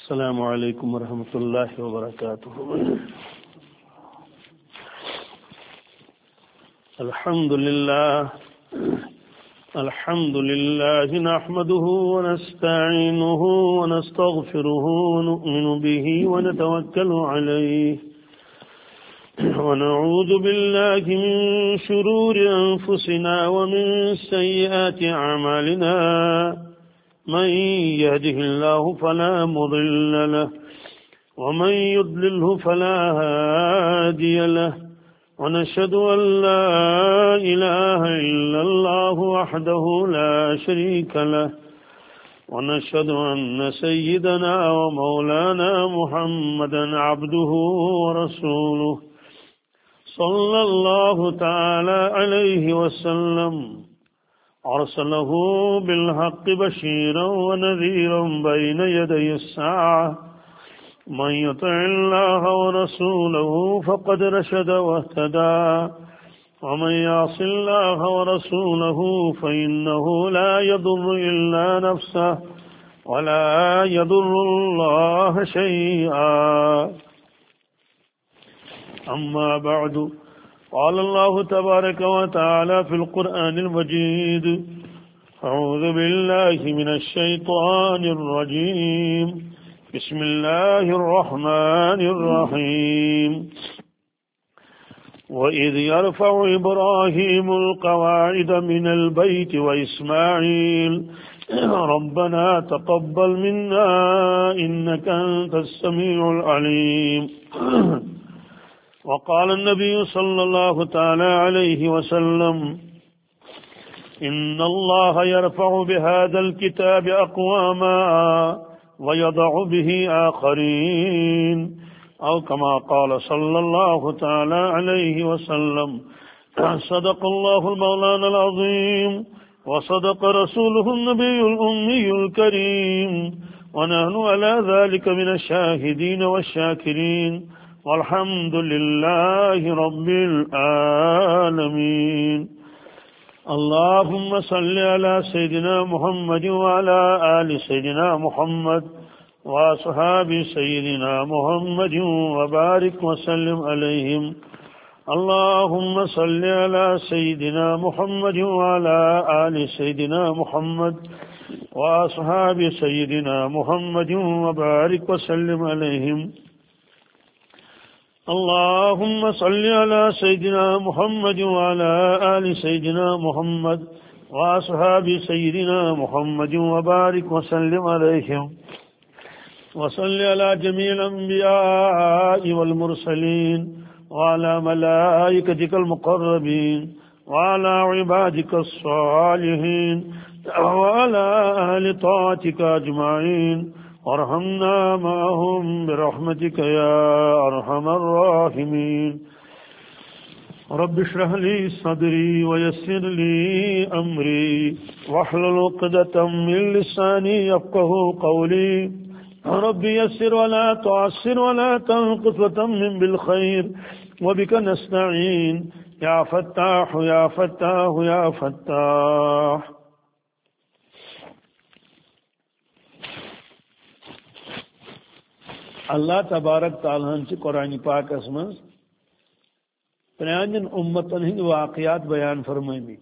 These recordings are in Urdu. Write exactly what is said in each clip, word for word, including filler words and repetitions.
السلام علیکم ورحمۃ اللہ وبرکاتہ. الحمد للہ الحمد للہ نحمده ونستعینه ونستغفره ونؤمن به ونتوکل علیہ ونعوذ باللہ من شرور انفسنا ومن سیئات اعمالنا من يهده الله فلا مضل له ومن يضلله فلا هادي له ونشهد أن لا إله إلا الله وحده لا شريك له ونشهد أن سيدنا ومولانا محمدا عبده ورسوله صلى الله تعالى عليه وسلم أرسله بالحق بشيرا ونذيرا بين يدي الساعة من يطع الله ورسوله فقد رشد واهتدى ومن يعص الله ورسوله فإنه لا يضر إلا نفسه ولا يضر الله شيئا. أما بعد قال الله تبارك وتعالى في القرآن المجيد أعوذ بالله من الشيطان الرجيم بسم الله الرحمن الرحيم وإذ يرفع إبراهيم القواعد من البيت وإسماعيل ربنا تقبل منا إنك أنت السميع العليم. وقال النبي صلى الله تعالى عليه وسلم إن الله يرفع بهذا الكتاب أقواما ويضع به آخرين أو كما قال صلى الله تعالى عليه وسلم. صدق الله المولانا العظيم وصدق رسوله النبي الأمي الكريم ونحن على ذلك من الشاهدين والشاكرين والحمد لله رب العالمين. اللهم صل على سيدنا محمد وعلى آل سيدنا محمد وأصحاب سيدنا محمد وبارك وسلم عليهم. اللهم صل على سيدنا محمد وعلى آل سيدنا محمد وأصحاب سيدنا محمد وبارك وسلم عليهم. اللهم صل على سيدنا محمد وعلى آل سيدنا محمد وأصحاب سيدنا محمد وبارك وسلم عليهم. وصل على جميع الأنبياء والمرسلين وعلى ملائكتك المقربين وعلى عبادك الصالحين وعلى أهل طاعتك أجمعين وارحمنا معهم برحمتك يا أرحم الراحمين. رب اشرح لي صدري ويسر لي أمري واحلل عقدة من لساني يفقهوا قولي. رب يسر ولا تعسر ولا تنقص وتمم بالخير وبك نستعين يا فتاح يا فتاح يا فتاح. اللہ تبارک تعالیٰ سے قرآن پاک من پران امتن ہند واقعات بیان فرمائمت.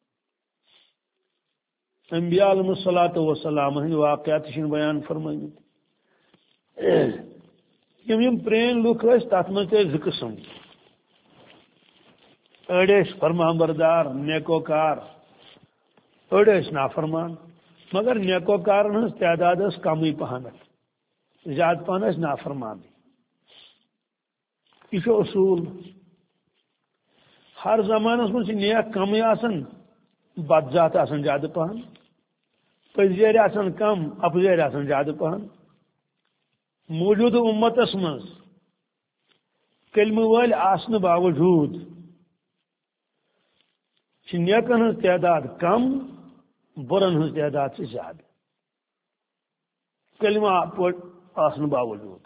انبیاء علیہ الصلوۃ والسلام ہند واقعات بیان فرمائمت. یم یم پرین لوک تر من زٕ قسم. اڑ فرمانبردار نیکوکار، اڑ نافرمان، مگر نیکوکارن ہز تعداد کمی پہنت، زیادہ پہن نافرمان. یہ اصول ہر زمانس من نیک کمی آسان، بد ذات آسان زیادہ پہن، پزیر آسان کم، اپزیر آسان زیادہ پہن. موجود امتس من کلمہ ول آسن باوجود نیکن ہز تعداد کم، برن ہز تعداد سے زیادہ، کلمہ آسن باوجود.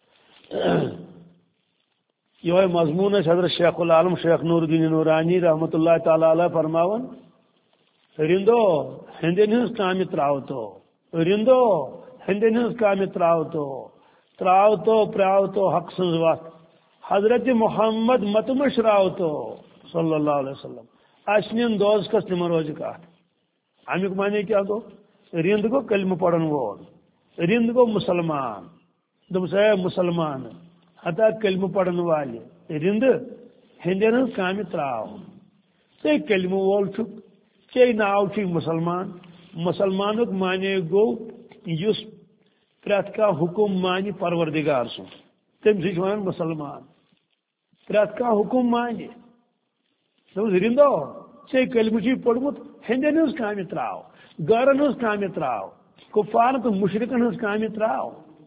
یہ مضمون حضرت شیخ العالم شیخ نور الدین نورانی رحمۃ اللہ تعالی علیہ فرماون رندو ہندین ہز کامہ تراو تو رندو ہندین ہز کام تراو تو تراو تو پراو تو حق سنز وقت حضرت محمد مت مشراو تو صلی اللہ علیہ وسلم اشنین دوز کس تم روز کات امیک معنی کیا گو رند گو کلمہ پڑھن وول رند گو مسلمان دم سے مسلمان حتا کلمہ پڑھن والے رند ہندین ہز کام تراو تے کلمہ وول چھک چے ناو چھ مسلمان مسلمانک معنی گو یس پریت کا حکم مانی پروردگار سن تم سی ون مسلمان پریت کا حکم مانی رندو ے کلمہ چی پڑمت ہندین ہز کام تراو گرن ہز کام تراو کفار تو مشرکن ہز کام تراو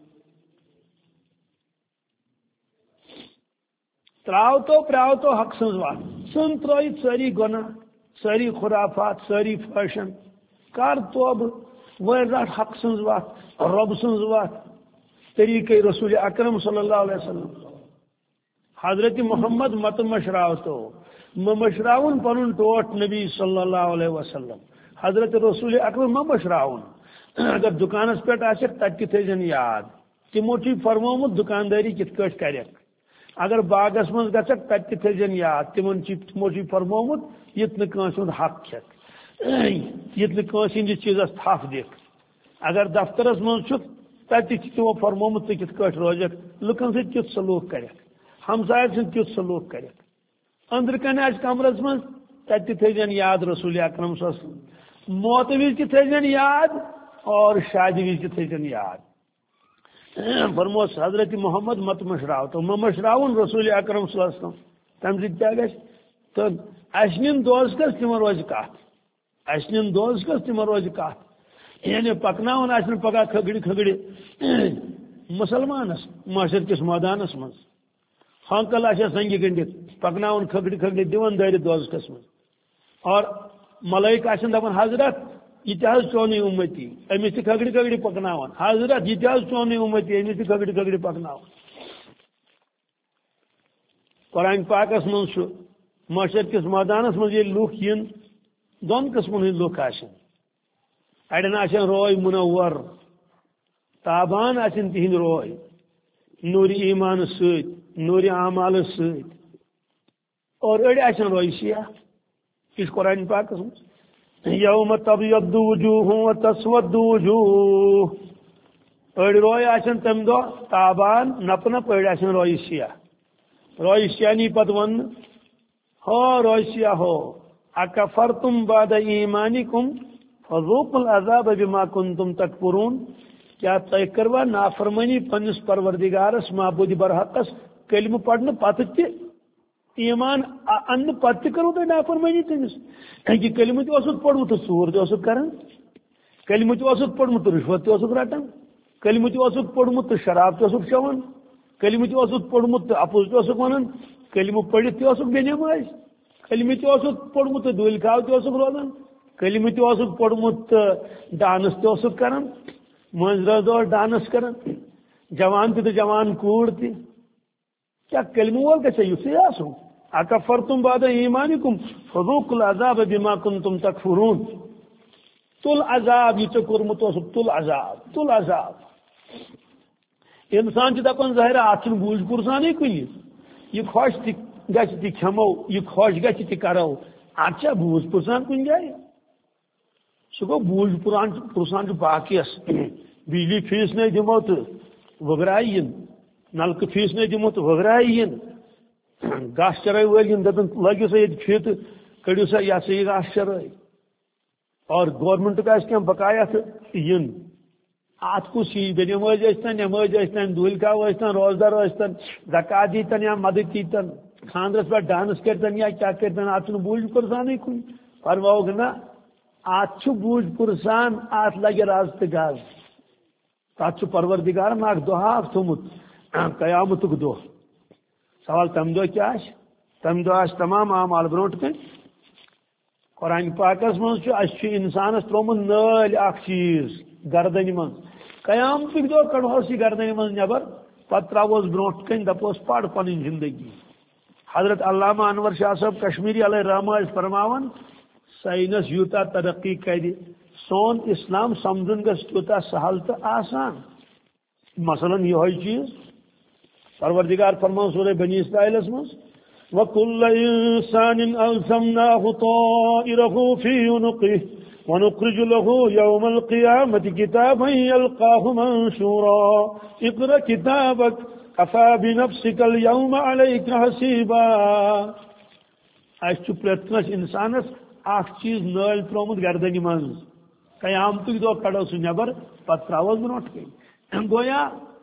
تراو تو پراو تو حق سنز وات سن تروی ساری گناہ ساری خرافات ساری فیشن کر توب وہ رٹ حق سنز وات رب سنز وات طریقہ رسول اکرم صلی اللہ علیہ وسلم حضرت محمد مت مشراو تو مشراون پنن ٹوٹ نبی صلی اللہ علیہ وسلم حضرت رسول اکرم ما مشراون اگر دکانس پہ آسک تت تھن یاد تمو چھ فرمومت دکانداری کت کٹ کرک اگر باغس من گھک تت تھن یاد تمن تمو چھ فرمومت یت نس حق کھک یت نس ہندس چیزس تھپ دکھ اگر دفترس من تت تمو فرمومت تو کت کٹ روزک لکن ست کت سلوک کرک ہمسائن ست کت سلوک کرک اندر کن آج کمرس من تت تھن یاد رسول اکرم صلی اللہ علیہ وسلم موت وز تہ تھن یاد اور شادی وز تہ تھن یاد فرموس حضرت محمد مت مشراو تو مشراون رسول اکرم صلی اللہ علیہ وسلم تم سی کیا گھس تو اشنین دوز کس تم روز کت اشنین دوز کس تم روز کت یعنی پکناون آسن پگہ کھگڑی کھگڑی مسلمانس معاشر کس میدانس من ہانکل آسیا سنگی گنڈت پکناون کھگڑی کھگڑی دون دٲرِتھ دوز کس من اور ملائک آسن دپان حضرت یہ تہ چونی امتی امس تہ کھگڑی کھگڑی پکناون حضرت یہ تہ چونی امتی امس تہ کھگڑی کھگڑی پکناون قرآن پاکس من معاشر کس میدانس من یہ لوک ین دون قسمن ہند لوک آسن اڑین آسن روے منور تابان آسن تہند روے نور ایمان ست نور اعمال ست اور اڑ آسن روے سیاہ اس قرآن پاکس من یوم تبیض وجوہ وتسود وجوہ اڑ روے آسن تم دہ تابان نپ نپ اڑ آسن روے سیاہ روے سیاہ نی پت ون ہو روے سیاہ ہو اکفرتم بعد ایمانکم فذوقوا العذاب بما کنتم تکفرون کیا تہ کروا نافرمانی پنس پروردگارس معبود برحقس کلمہ پڑھنے پتہ تہ ایمان ان پتہ کرو تہ نافرمانی تمس کہ کلمہ تہ اوسک پڑھمت ژور تہ اوسک کران کلمہ تہ اوسک پڑھمت رشوت تہ اوسک رٹان کلمہ تہ اوسک پڑھمت شراب تہ اوسک چوان کلمہ تہ اوسک پڑھمت اپوز تہ اوسک ونان کلمہ پڑھت تہ اوسک بے نماز کلمہ تہ اوسک پڑھمت دول کھاو تہ اوسک روزان کلمہ تہ اوسک پڑھمت ڈانس تہ اوسک کران منزرز اور ڈانس کران جوان تہ جوان کوڑ تہ کیا کلمہ وول گژھِ یُتھُے آسُن اکفرتم بعد ایمانکم فذوقوا العذاب بما کنتم تکفرون تل عذاب یہ ژےٚ کوٚرمُت اوسُکھ تل عذاب تل عذاب انسان چھُ دپان ظاہر اتھ چھُنہٕ بوٗج پُرسانٕے کُنہِ یہ خۄش تہِ گژھِ تہِ کھٮ۪مو یہ خۄش گژھِ تہِ کرو اتھ چھا بوٗج پُرسان کُنہِ جایہِ سُہ گوٚو بوٗج پُران پُرسان چھُ باقیس بجلی فیس نے دِمو تہٕ وٕگراے یِن نلکہٕ فیس نے دِمو تہٕ وٕگراے یِن گاسہٕ چرٲے وٲلۍ یِن دپن لٲگِو سا ییٚتہِ فی تہٕ کٔڑِو سا یہ ہسا یہ گاسہٕ چرٲے اور گورمنٹُک آسہِ کینٛہہ بقایا تہٕ یِن اتھ کُس یی بے نمٲز ٲسۍتن نمٲز ٲسۍتن دوٗلۍ کاو ٲسۍتن روزدار ٲسۍتن زکات دیٖتن یا مدد دیٖتن خاندرس پٮ۪ٹھ ڈانس کٔرتن یا کیاہ کٔرتن اتھ چھُنہٕ بوٗج پُرسانٕے کُنہِ فرماوُکھ نہ اتھ چھُ بوٗج پُرسان اتھ لگہِ رز تہٕ گز تتھ چھُ پروردگارن اکھ دۄہ اکھ تھوٚمُت قیامتُک دۄہ سوال تمہِ دۄہ کیاہ آسہِ تمہِ دۄہ آسہِ تمام اعمال برونٛٹھ کَنہِ قرآن پاکس منٛز چھُ اسہِ چھُ انسانس تروومُت نٲلۍ اکھ چیٖز گردنہِ منٛز قیامتُک دۄہ کڑہوس یہِ گردنہِ منٛز نٮ۪بر پتہٕ تراوہوس برونٛٹھ کَنہِ دپہوس پر پنٕنۍ زندگی حضرت علامہ انور شاہ صٲب کشمیری علیہ رحمہ ٲسۍ فرماوان ساینس یوٗتاہ ترقی کرِ سون اسلام سمجھن گژھِ تیوٗتاہ سہل تو آسان. مثلاً یہ چیز پروردگار فرمان سورہ بنی اسرائیلس مز وَكُلَّ إِنسَانٍ أَلْزَمْنَاهُ طَائِرَهُ فِي عُنُقِهِ وَنُخْرِجُ لَهُ يَوْمَ الْقِيَامَةِ كِتَابًا يَلْقَاهُ مَنشُورًا اقْرَأْ كِتَابَكَ كَفَى بِنَفْسِكَ الْيَوْمَ عَلَيْكَ حَسِيبًا. اس پرٛٮ۪تھ کٲنٛسہِ اِنسانس اکھ چیز نٲلۍ ترٛوومُت گردنہِ منٛز قیامتُک دۄہ کڑو سُہ نٮ۪بر پتہٕ ترٛاوس برونٛٹھ کَنۍ. گویا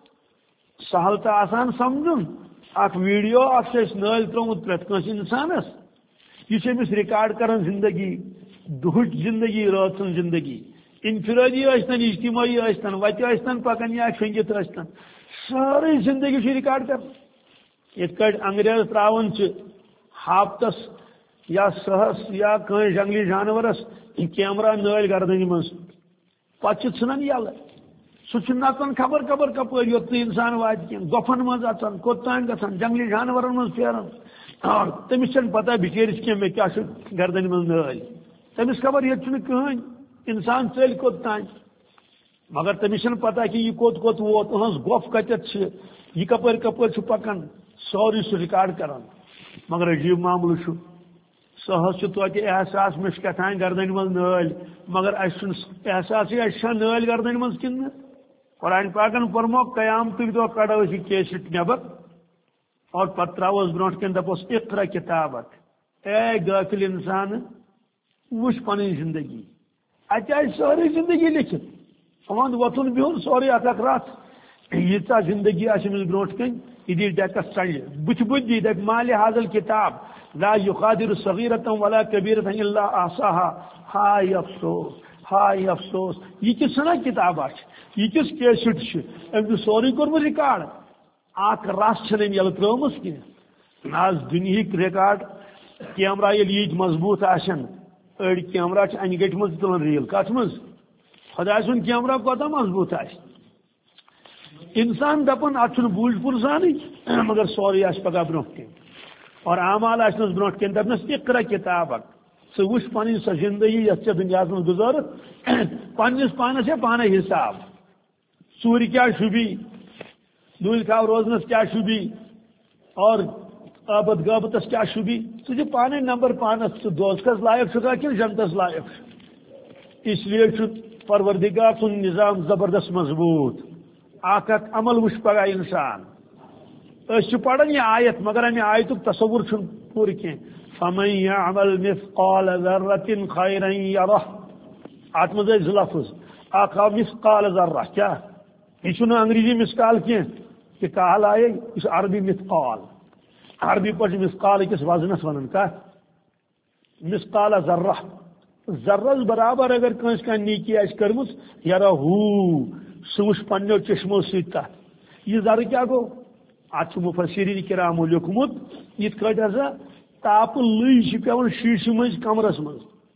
سہل تو آسان سمجھن اخ ویڈیو اخ نٲلۍ ترٛوومُت پرٛٮ۪تھ کٲنٛسہِ اِنسانس یہ چھُ أمِس رِکاڈ کران زندگی دُہٕچ زندگی رٲژ سٕنٛز زندگی انفرٲدی ٲسۍتن اجتماعی ٲسۍتن وتہِ ٲسۍتن پکان یا شۄنگِتھ ٲسۍتن سٲرٕے زندگی چھِ رِکاڈ کران. یِتھ کٲٹھۍ انگریز ترٛاوان چھِ ہاپتس یا سہس یا کٲنٛسہِ جنگلی جانورس کیمرا نٲلۍ گردنہِ منٛز پتہٕ چھِ ژھٕنان یلہٕ سُہ چھُ نژان خبر خبر کپٲرۍ یوٚت نہٕ انسان واتہِ کینٛہہ گۄپھن منٛز اژان کوٚتام گژھان جنگلی جانورن منٛز پھیران. اور تٔمِس چھنہٕ پتہ بِچٲرِس کینٛہہ مےٚ کیٛاہ چھُ گردنہِ منٛز نٲلۍ تٔمِس خبر ییٚتہِ چھُنہٕ کٕہٕنۍ انسان ژٔلۍ کوٚتام مگر تٔمِس چھنہٕ پتہ کہِ یہِ کوٚت کوٚت ووت أہٕنٛز گۄپھ کتٮ۪تھ چھِ یہِ کپٲرۍ کپٲرۍ چھُ پکان سورُے سُہ رِکاڈ کران. مگر عجیٖب معاملہٕ چھُ سُہ حظ چھُ توتہِ احساس مےٚ چھُ کیٛاتھانۍ گردنہِ منٛز نٲلۍ مگر اَسہِ چھُنہٕ احساسٕے اَسہِ چھا نٲلۍ گردنہِ منٛز کِنہٕ نہٕ. قرآن پاکن فرمو قیامتُک دۄہ کڑو أسۍ یہِ کیسٹ نٮ۪بر اور پتہٕ ترٛاووس برونٛٹھ کَنۍ دپوس اقرا کِتابک اے غٲفِل انسان وٕچھ پنٕنۍ زندگی اتہِ آسہِ سٲرٕے زندگی لیکھِتھ وۄنۍ وۄتھُن بِہُن سورُے اکھ اکھ راتھ ییٖژاہ زندگی آسہِ أمِس برونٛٹھ کَنۍ یہِ دی ڈیکس ژلہِ بٕتھِ بٕتھِ دی دپہِ مالِ حاضل کِتاب لا یُغادِرُ صغیٖرَةً ولا کبیٖرَةً الا احصاها ہاے افسوس ہاے افسوس. یہ کس نا کتابہ یہ کس کیسٹ أمۍ سورُے کوٚرمُت رِکاڈ اکھ رس چھنہٕ أمۍ یلہٕ ترٛٲومٕژ کینٛہہ. آز دُنہِکۍ رِکاڈ کیمرا ییٚلہِ ییٖتۍ مضبوٗط آسن أڑۍ کیمرا چھِ انہِ گٔٹۍ منٛز تُلان ریٖل کتھ منٛز خۄداے سُنٛد کیمرا کوتاہ مضبوٗط آسہِ. انسان دپان اتھ چھُنہٕ بوٗلۍ پُرزانٕے مگر سورُے آسہِ پگاہ برونٛٹھ کَنۍ اور اعمال آسنس برونٛٹھ کَنۍ دپنس اقرا کِتابک ژٕ وٕچھ پنٕنۍ سۄ زندگی یتھ ژےٚ دُنیاہس منٛز گُزٲرٕتھ پننس پانس یا پانے حساب ژوٗرِ کیٛاہ شوٗبی ڈوٗلۍ کھاو روزنس کیٛاہ شوٗبی اور آبد غٲبتس کیٛاہ شوٗبی ژٕ دِ پانے نمبر پانس ژٕ دوزخس لایق چھُکھا کِنہٕ جنتس لایق چھُ. اس لیے چھُ پروردگار سُنٛد نظام زبردست مضبوٗط اکھ اکھ عمل وٕچھ پگاہ انسان. أسۍ چھِ پران یہِ آیت مگر امہِ آیتُک تصوُر چھُنہٕ پوٗرٕ کینٛہہ. فمن يعمل مثقال ذرة خيرا يره اتھ منٛز ٲسۍ زٕ لفظ اکھ آو مثقال ذرہ کیٛاہ یہِ چھُنہٕ انگریزی مثقال کینٛہہ کہِ کال آیے یہِ چھُ عربی مثقال عربی پٲٹھۍ چھِ مثقال أکِس وزنس ونان کتھ مثقال ذرہ ذرس برابر اگر کٲنٛسہِ کانٛہہ نیکی آسہِ کٔرمٕژ یرا ہوٗ سُہ وٕچھ پننیو چشمو سۭتۍ تتھ. یہِ ذرٕ کیٛاہ گوٚو اتھ چھُ مُفسریٖن کرامو لیوٗکھمُت یِتھ کٲٹھۍ ہسا تاپہٕ لٕے چھِ پیوان شیٖشہِ منٛز کمرس منٛز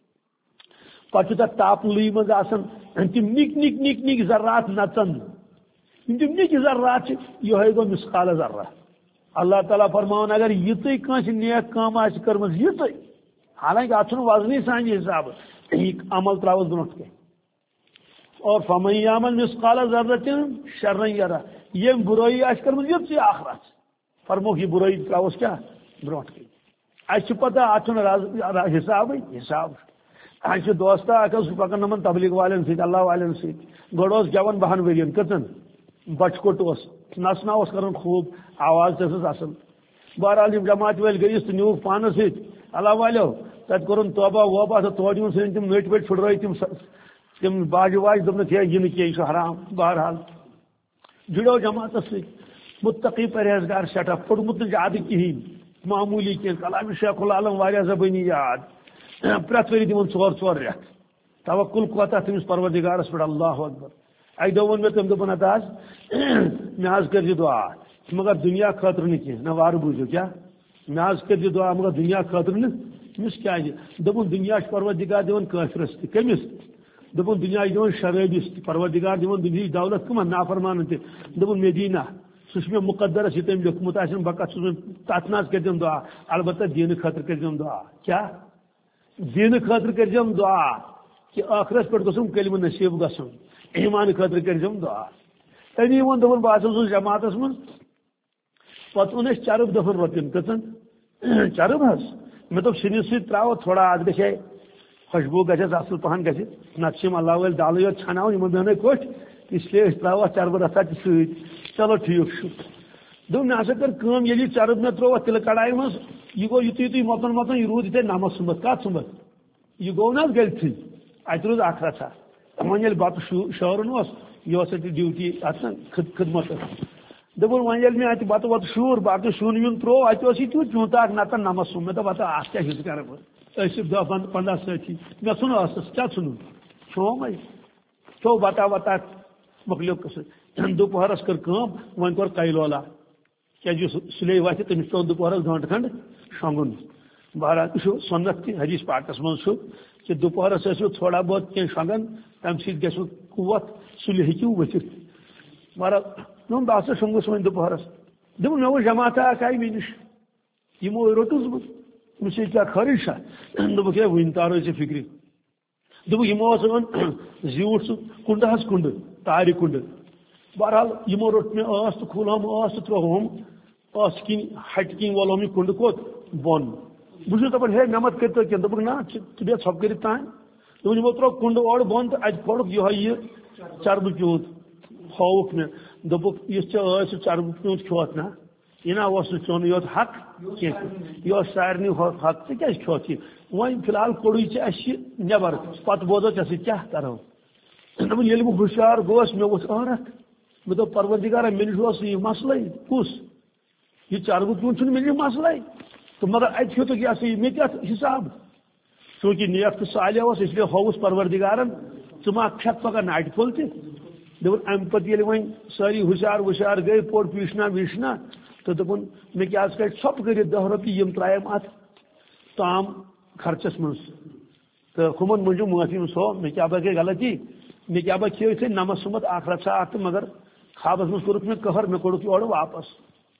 پتہٕ چھُ تتھ تاپہٕ لٕے منٛز آسان تِم نِکۍ نِکۍ نِکۍ نِکۍ ذرات نژان یِم تِم نِکۍ ذرات چھِ یِہوے گوٚو مثقال ذرہ. اللہ تعالیٰ فرماوان اگر یِژٕے کٲنٛسہِ نیک کٲم آسہِ کٔرمٕژ یِژٕے حالانکہِ اتھ چھُنہٕ وزنٕے سانہِ حسابہٕ یہِ عمل ترٛاوس برونٛٹھ کَنۍ اور فمن یعمل مثقال ذرة شرا یرہ ییٚمۍ بُرٲیی آسہِ کٔرمٕژ یِژٕے اکھ رژھ فرموکھ یہِ بُرٲیی ترٛاوس کیٛاہ برونٛٹھ کَنۍ. اَسہِ چھُ پتہ اتھ چھُنہٕ حسابٕے حساب اَسہِ چھُ دوستہ اکھ اوس پکان یِمن تبلیغ والٮ۪ن سۭتۍ اللہ والٮ۪ن سۭتۍ گۄڈٕ اوس گٮ۪وان بہن ؤرین کٔژن بچہٕ کوٚٹ اوس نژنا اوس کران خوٗب آواز تہِ ٲسٕس اصل. بہرحال یِم جماعت وٲلۍ گٔیِس تہٕ نیوٗکھ پانس سۭتۍ اللہ والیو تتہِ کوٚرُن توبہ ووبہ تہٕ تورٕ یِم ژھٕنۍ تِم نٔٹۍ ؤٹۍ پھٕٹرٲے تِم تِم باجہِ واجہِ دوٚپنکھ ہے یہِ نہٕ کینٛہہ یہِ چھُ حرام. بہرحال جُڑیو جماعتس سۭتۍ مُتقی پرہیزگار سٮ۪ٹھاہ پوٚرمُت نہٕ زیادٕ کِہینۍ معموٗلی کینٛہہ کلامِ شیخ العالم واریاہ زبٲنی یاد پرٛٮ۪تھ ؤری دِوان ژور ژور رٮ۪تھ توکُل کوتاہ تٔمِس پروردگارس پٮ۪ٹھ اللہ اکبر. اکہِ دۄہ ووٚن مےٚ تٔمۍ دوٚپُن ہتا حظ مےٚ حظ کٔرزِ دُعا مگر دُنیا خٲطرٕ نہٕ کینٛہہ نہ وارٕ بوٗزِو کیٛاہ مےٚ حظ کٔرزِ دُعا مگر دُنیا خٲطرٕ نہٕ. أمِس کیٛازِ دوٚپُن دُنیا چھُ پروردگار دِوان کٲفرس تہِ کٔمِس دوٚپُن دُنیا چھُ دِوان شرٲبِس تہِ پروردگار دِوان دُنہِچ دولت کٕمن نافرمانن تہِ دوٚپُن مےٚ دی نہ سُہ چھُ مےٚ مُقدرس یہِ تٔمۍ لیوٗکھمُت آسن بہٕ کتھ چھُس تتھ نہ حظ کٔرزٮ۪م دُعا البتہ دیٖنہٕ خٲطرٕ کٔرزٮ۪م دُعا. کیٛاہ دیٖنہٕ خٲطرٕ کٔرزٮ۪م دُعا کہ آخرس پہ گھم کلمہ نصیب گھن ایمان خاطر کرزم دعا تمی ون دپن بہت اوسس جماعتس من پتہ اون چرب دفن رۄپین کتن چرب حظ مے دوپ سِنس سۭتۍ تراو تھوڑا اتھ گژھِ خوشبو گژھس اصل پہن گژھِ نتہٕ چھِ یِم اللہ وٲلۍ دالٕے یوت ژھناوان یِمن بیٚہنے کوٚٹھۍ اس لیے أسۍ تراوو چربہٕ رژھا تہِ سۭتۍ چلو ٹھیٖک چھُ دوٚپ مےٚ ہسا کٔر کٲم ییٚلہِ یہِ چرب مےٚ تروو تِلہٕ کڑایہِ منٛز یہِ گوٚو یُتُے یُتُے مۄتُن مۄتُن یہِ روٗد یِتھے نمس سُمبتھ کتھ سُمبتھ یہِ گوٚو نہ حظ گٔلۍتھٕے اتہِ روٗد اکھ رژھا وۄنۍ ییٚلہِ بتہٕ شٲرُن اوس یہِ اوس اتہِ ڈیوٹی اتھ خدمت دوٚپُن وۄنۍ ییٚلہِ مےٚ اتہِ بتہٕ وتہٕ شوٗر باقٕے سیُن ویُن تروو اتہِ اوس یہِ تیُتھ چوٗنٛتہٕ اکھ نتہٕ نمس سُم مےٚ دوٚپ ہتا اتھ کیاہ حِصہٕ کرٕ بہٕ ٲسِکھ دہ پنٛداہ سٲتھی مےٚ ژھُن ٲسس کیاہ ژھُنُن کھیوٚومے کھیوٚو بتا وتا مۄکلیو قصہٕ دُپہرس کٔر کٲم وۄنۍ کوٚر کیلولا کیازِ یُس سُلے وتھِ تٔمِس پیوٚو دُپہرس گنٛٹہٕ کھنٛڈ شۄنٛگُن بہرحال یہِ چھُ سنت تہِ حدیث پاکس منٛز چھُ کہ دُپہرس ٲسِو تھوڑا بہت کینٛہہ شۄنٛگان تمہِ سۭتۍ گژھِوٕ قوت سُلہِ ہیٚکِو ؤتھِتھ بہرحال دوٚپُن بہٕ ہسا شۄنٛگُس وۄنۍ دُپہرس دوٚپُن مےٚ وٕچھ جماعتہ اکھ آیہِ مےٚ نِش یِمو روٚٹُس بہٕ مےٚ چھِ کیٛاہ خٲرٕے چھا دوٚپُکھ ہے وٕنۍ تارو ژےٚ فِکرِ دوٚپُکھ یِمو اوس اوٚن زیوٗٹھ سُہ کُنڈٕ حظ کُنڈٕ تارِ کُنڈٕ بہرحال یِمو روٚٹ مےٚ ٲس تہٕ کھُلٲم ٲس تہٕ ترٛووُم ٲس کِنۍ ہٹہِ کِنۍ وولوم یہِ کُنڈٕ کوٚت بۄن بہٕ چھُس دپان ہے مےٚ مت کٔرۍتو کینٛہہ دوٚپُکھ نہ ژٕ بیٚہہ ژھۄپہٕ کٔرِتھ تانۍ دوٚپُن یِمو ترٛوو کُنڈٕ اورٕ بۄن تہٕ اَتہِ کھولُکھ یِہوے یہِ چربہٕ پیوٗنٛت ہووُکھ مےٚ دوٚپُکھ یُس ژےٚ ٲسۍ سُہ چربہٕ پیوٗنٛت کھیوٚتھ نا یہِ نا اوس نہٕ چون یوت حق کینٛہہ یہِ اوس سارنٕے حق ژٕ کیازِ کھیوٚتھ یہِ وۄنۍ فی الحال کوٚڑُے ژےٚ اَسہِ یہِ نٮ۪بر پتہٕ بوزو ژےٚ سۭتۍ کیاہ کرو دوٚپُن ییٚلہِ بہٕ ہُشیار گوس مےٚ ووٚتھ ٲرکھ مےٚ دوٚپ پروردِگارا مےٚ نِش اوس یہِ مسلے کُس یہِ چربہٕ پیوٗنٛت چھُنہٕ مےٚ نِش مسلے تہٕ مگر اَتہِ ہیوٚتُکھ یہِ ہسا یہِ مےٚ کیاہ حِساب چوٗنٛکہِ نیک تہٕ صالح اوس اس لیے ہووُس پروردِگارن ژٕ ما کھٮ۪کھ پگاہ ناٹہِ پھوٚل تہِ دوٚپُن امہِ پتہٕ ییٚلہِ وۄنۍ سٲری ہُشیار وُشیار گٔے پوٚر پیٖشنا ویٖشنا تہٕ دوٚپُن مےٚ کیٛاہ حظ کَڑِ ژھۄپہٕ کٔرِتھ دہ رۄپیہِ یِم ترٛایَم اَتھ تام خرچس منٛز تہٕ ہُمن موٗجوٗب معٲفی منٛز ہو مےٚ کیٛاہ با گٔے غلطی مےٚ کیٛاہ با کھیٚو یِتھٕے نمس سُمبتھ اکھ رژھا اکھ تہٕ مگر خوابس منٛز کوٚرُکھ مےٚ قہر مےٚ کوٚڑُکھ یورٕ واپس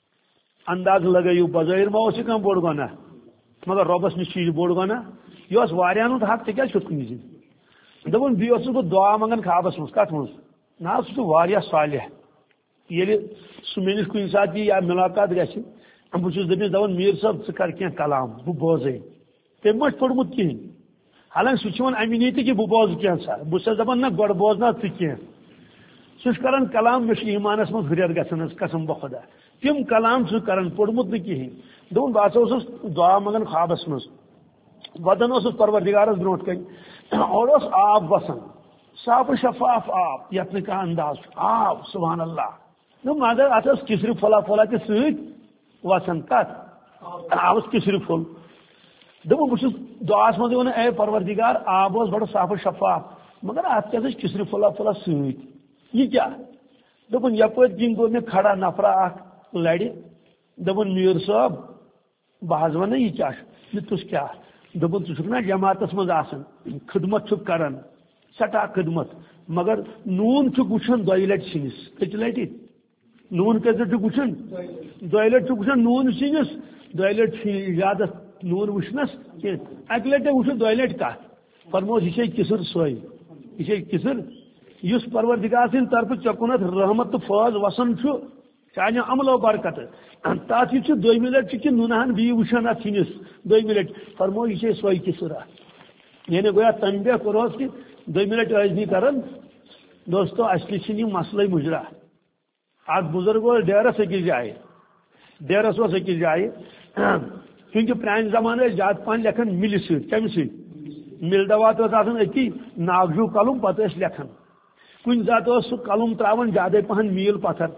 انداز لگٲیِو بظٲہِر ما اوس یہِ کانٛہہ بوٚڑ گۄناہ مگر رۄبس نِش چھُ یہِ بوٚڑ گۄناہ یہِ اوس واریاہن ہُنٛد حق ژےٚ کیٛازِ چھُتھ کُنہِ زِ دوٚپُن بیٚیہِ اوسُس بہٕ دعا منٛگان خوابس منٛز کتھ منٛز نہ حظ سُہ چھُ واریاہ صالح ییٚلہِ سُہ مےٚ نِش کُنہِ ساتہٕ یی یا مُلاقات گژھِ بہٕ چھُس دٔپمِس دپان میٖر صٲب ژٕ کر کینٛہہ کلام بہٕ بوزے تٔمۍ ما چھُ پوٚرمُت کِہینۍ حالانکہِ سُہ چھُ وۄنۍ امی نیہِ تہِ کہِ بہٕ بوزٕ کینٛہہ سا بہٕ چھَس دپان نہ گۄڈٕ بوزناو ژٕ کینٛہہ سُہ چھُ کران کلام مےٚ چھُ ایمانس منٛز ہُریر گژھان حظ قسم بخۄدا تِم کلام چھُ کران پوٚرمُت نہٕ کِہینۍ دوٚپُن بہٕ ہسا اوسُس دعا منٛگان خوابس منٛز ودان اوسُس پروردِگارس برونٛٹھ کنۍ اورٕ اوس آب وسان صاف شفاف آب یتھ نہٕ کانٛہہ انداز چھُ آب سبحان اللہ دوٚپ مگر اتھ ٲس کِسرِ پھولا پھولا تہِ سۭتۍ وسان کتھ آبس کِسرِ پھوٚل دوٚپُن بہٕ چھُس دعاہس منٛزٕے ونان اے پروردِگار آب اوس بڑٕ صاف شفاف مگر اتھ کیٛاہ ٲسۍ کِسرِ پھولا پھولا سۭتۍ یہِ کیٛاہ دوٚپُن یپٲرۍ کِنۍ گوٚو مےٚ کھڑا نفرا اکھ لرِ دوٚپُن میٖر صٲب بہٕ حظ ونہٕ یہِ کیٛاہ چھُ یہِ تُس کیٛاہ دوٚپُن ژٕ چھُکھ نا جماعتس منٛز آسان خدمت چھُکھ کران سٹھاہ خدمت مگر نوٗن چھُکھ وٕچھان دۄیہِ لٹہِ سِنِس کٔژِ لٹہِ نوٗن کٔژِ لٹہِ چھُکھ وٕچھان دۄیہِ لٹہِ چھُکھ وٕچھان نوٗن سِنِس دۄیہِ لٹہِ چھُ اِجازت نوٗن وٕچھنس کینٛہہ اکہِ لٹہِ وٕچھُن دۄیہِ لٹہِ کتھ فرمووُس یہِ چھے کِسٕر سۄے یہِ چھے کِسٕر یُس پروردِگار سٕنٛدِ طرفہٕ ژےٚ کُنتھ رحمت تہٕ فٲض وسان چھُ چانہِ عملو برکتہٕ تتھ یہِ چھُ دوٚیمہِ لٹہِ چھُ کہِ نُنہٕ ہن بیٚیہِ وٕچھان اتھ سِنِس دوٚیمہِ لٹہِ فرموو یہِ چھے سۄے کِسٕر اکھ یعنی گویا تمہِ دۄہ کوٚرہوس کہِ دوٚیمہِ لٹہِ ٲسۍ نہٕ کران دوستو اصلی چھِنہٕ یِم مسلے مُجرا اکھ بُزرگ اوس ڈیرس أکِس جایہِ ڈیرس اوس أکِس جایہِ چوٗنٛکہِ پرانہِ زمانہٕ ٲسۍ زیادٕ پہن لیکھان مِلہِ سۭتۍ کمہِ سۭتۍ مِل دوات اوس آسان أتی ناگجوٗ قلم پتہٕ ٲسۍ لیکھان کُنہِ ساتہٕ اوس سُہ قلم تراوان زیادے پہن میٖل پتھر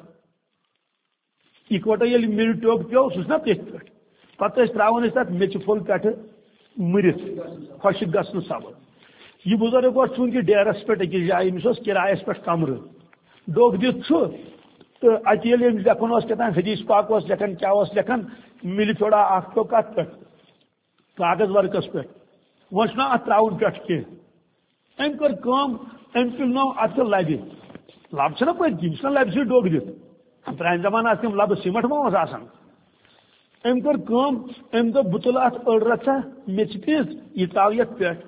اِکوٹے ییٚلہِ مِلہِ ٹوٚپ پیوٚو سُہ چھُ نا تٔتھۍ پٮ۪ٹھ پتہٕ ٲسۍ تراوان أسۍ تتھ میژِ پھوٚل پٮ۪ٹھٕ مٔرِتھ خۄشِک گژھنہٕ سبب یہِ بُزرگ اوس چوٗنٛکہِ ڈیرس پٮ۪ٹھ أکِس جایہِ أمِس اوس کِرایس پٮ۪ٹھ کمرٕ ڈوٚگ دِتھ چھُ تہٕ اتہِ ییٚلہِ أمِس لیکھُن اوس کیٛاہ تام حدیث پاک اوس لیکھان کیٛاہ اوس لیکھان مِلہِ تھوڑا اکھ پیوٚو کتھ پٮ۪ٹھ کاغذ ورقس پٮ۪ٹھ وۄنۍ چھُنہ اتھ تراوُن پٮ۪ٹھٕ کینٛہہ أمۍ کٔر کٲم أمۍ تُلنو اتھٕ لبہِ لب چھنہ پٔتۍ کِنۍ یہِ چھُنہ لبہِ سۭتۍ ڈوٚگ دِتھ پرانہِ زمانہٕ آسہٕ تِم لبہٕ سیٖمٹ ما اوس آسان أمۍ کٔر کٲم أمۍ دوٚپ بہٕ تُلہٕ اتھ أڑ رژھا میژِ پیٖنٛت یہِ تراو یتھ پٮ۪ٹھ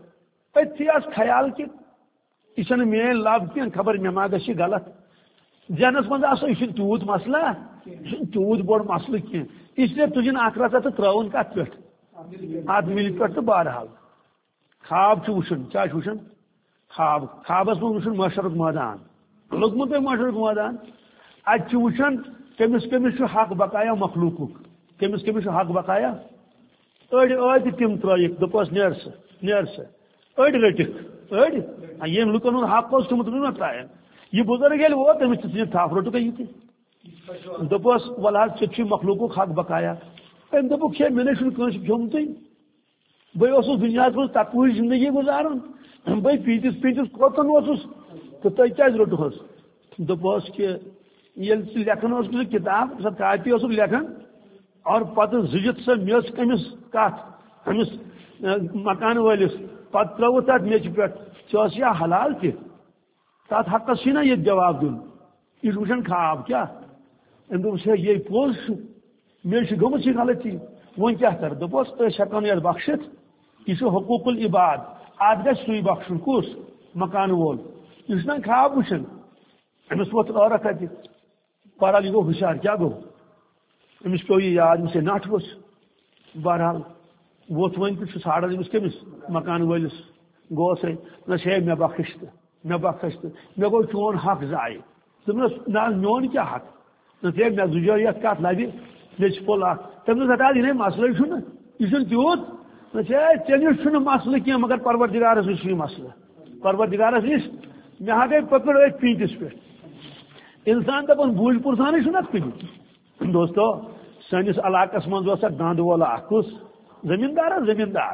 اتھی آس خیال کہ یہ میری لب کی خبر مے ما گژھِ غلط ذہنس مز آسو یہ تیوت مسئلہ یہ تیوت بوڑ مسئلہ کی اس لیے تجن اخ رژا تو ترون کت پہ ات مل پہ تو بہرحال خواب وچن کیا وچن خواب خوابس من وچن معاشرک میدان لوگمت معاشرک میدان ات وچن کمس کمس حق بقایا مخلوق کمس کمس حق بقایا اڑ اد تم ترک دپس نیر سا نیر سا اڑ رٹک اڑ یم لکن ہند حق اس تم تم ترائن یہ بزرگ یل ووت تمس تھی تھپ رٹک یہ تھی دپس ول حظ ٹھیک مخلوق حق بقایا ام دپک ہے مے چھ کنس کھومت بہ دنیا من تقوی زندگی گزاران بہ پیتس پیتس کوتن وسس تو تھی کیا رٹہس دپس کہ یل لکھن اس کتاب سب کاپی اس لکھن اور پتہ زجت سا میس کمس کت امس مکان ولس پتہ ترو تک میچ پہ ثس یا حلال تہ تات حقس نا یہ جواب دن یہ وچن خواب کیا ام دس ہے یہ پوز مے گمت یہ غلطی ون کیا کر دپس اس ہکان یہ بخشت یہ حقوق العباد ات گھس سی بخشن کس مکان وول یہ نا خواب وچن امس ووت عورت اتہ بہرحال یہ گو ہوشیار کیا گو امس پیو یہ یاد امس نٹ وس بہرحال ووت ون تو ژھانڈان امس کمس مکان ولس گوس دس ہے مے بخش تو مے بخش تو مے گو چون حق ضائع دس نا میون کیا حق دس ہے مے زجو یت کت لبہ مے پھول اخ تم دس ہتا یہ مسئلہ چھ یہ تیوت دس ہے چنس مسئلہ کی مگر پروردگارس نش یہ مسئلہ پروردگارس نش مے ہا گئی پکڑ ات پیٹس پہ انسان دپان بوجھ پرسانے چھ کن دوستو سنس علاقس من گاند وول اخ زمیندار زمیندار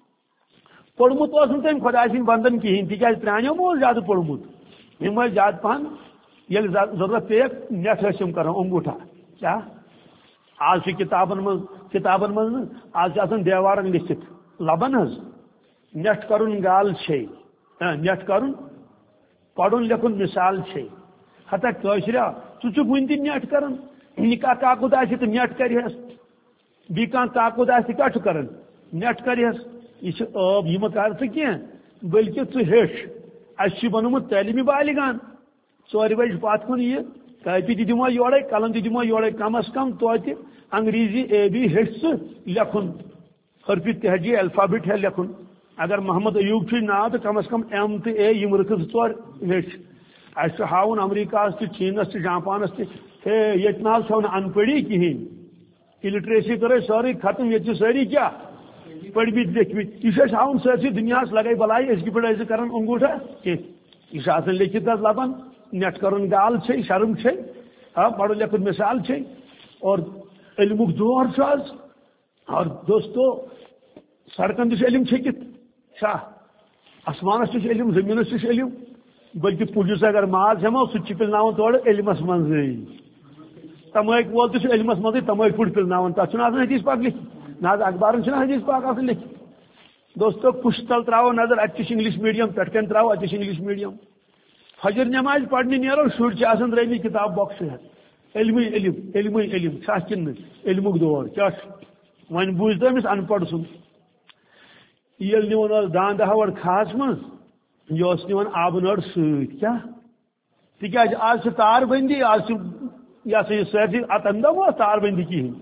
پورمت تم خدا سند بندن کہین تاز پرانو مو زیادہ پورمت یم زیادہ پہن یل ضرورت پیک نیٹ یم کر انگوٹھا کیا آج کتابن من کتابن من آج دیوارن لکھت لبن حض نیٹ کرن گال چھ نیٹ کرن پڑھن لکھن مثال چھ ہتا قشرا ٹھیک ون تہ نیٹ کرن نکاح کاکد آہ تو نیٹ کرہس بی کان کاکد آہ کیا کرن نیٹ کرہس یہ عب یہ کر ثہ کی بلکہ ثہ ہیچ اس بنوت تعلیمی بالغان ژور بج پتھ کن یہ کاپی تہ دمو یورے قلم تہ دمو یورے کم از کم توتہ انگریزی اے بی ہیچ ثہ لکھن حرف تہجی الفابٹ ہے لکھن اگر محمد ایوب چھ ناو تو کم از کم ایم تو اے یم رکھ ژور ہیچ اس ہاؤن امریکہ تہ چینس تہ جاپانس تہ ہے یہ نا چھو ان پڑھی کہین الٹریسی کرے ساری ختم یہ ساری کیا پڑھ بھی لکھ بھی یہ ہاؤن سرسی دنیا لگائی بلائی اس کی پڑھائی کرن انگوٹھا کہ یہ آسان لکھت لبن نیٹ کرن گال چھ شرم چھ ہاں پڑھ لکھ مثال چھ اور علمک دور آج اور دوستو سڑکن تہ علم چھکت شاہ آسمانس تہ علم زمینس تہ علم بلکہ پولیس اگر ماز ہمو سہ پلناون تور علمس من تماک وول تہ علمس من تماک پھٹ پلناون تک آسان حدیث پاک لکھ نا اخبارن چھ حدیث پاک آسان لکھ دوستو کش تل تراو نظر اتہ انگلش میڈیم پہ کن تراو اتہ انگلش میڈیم فجر نماز پڑھنے نیرو شر آسان ترمی کتاب بخش علم علم علم علم کن علمک دور کیا ون بوجھ تو امس ان پڑھ سن یل نون داند ہور خاص من یہ نوان آب نڑ ست کیا تاز آج تار بندی آج یہ سا یہ سرسی ات اندہ وہ تار بندی کہین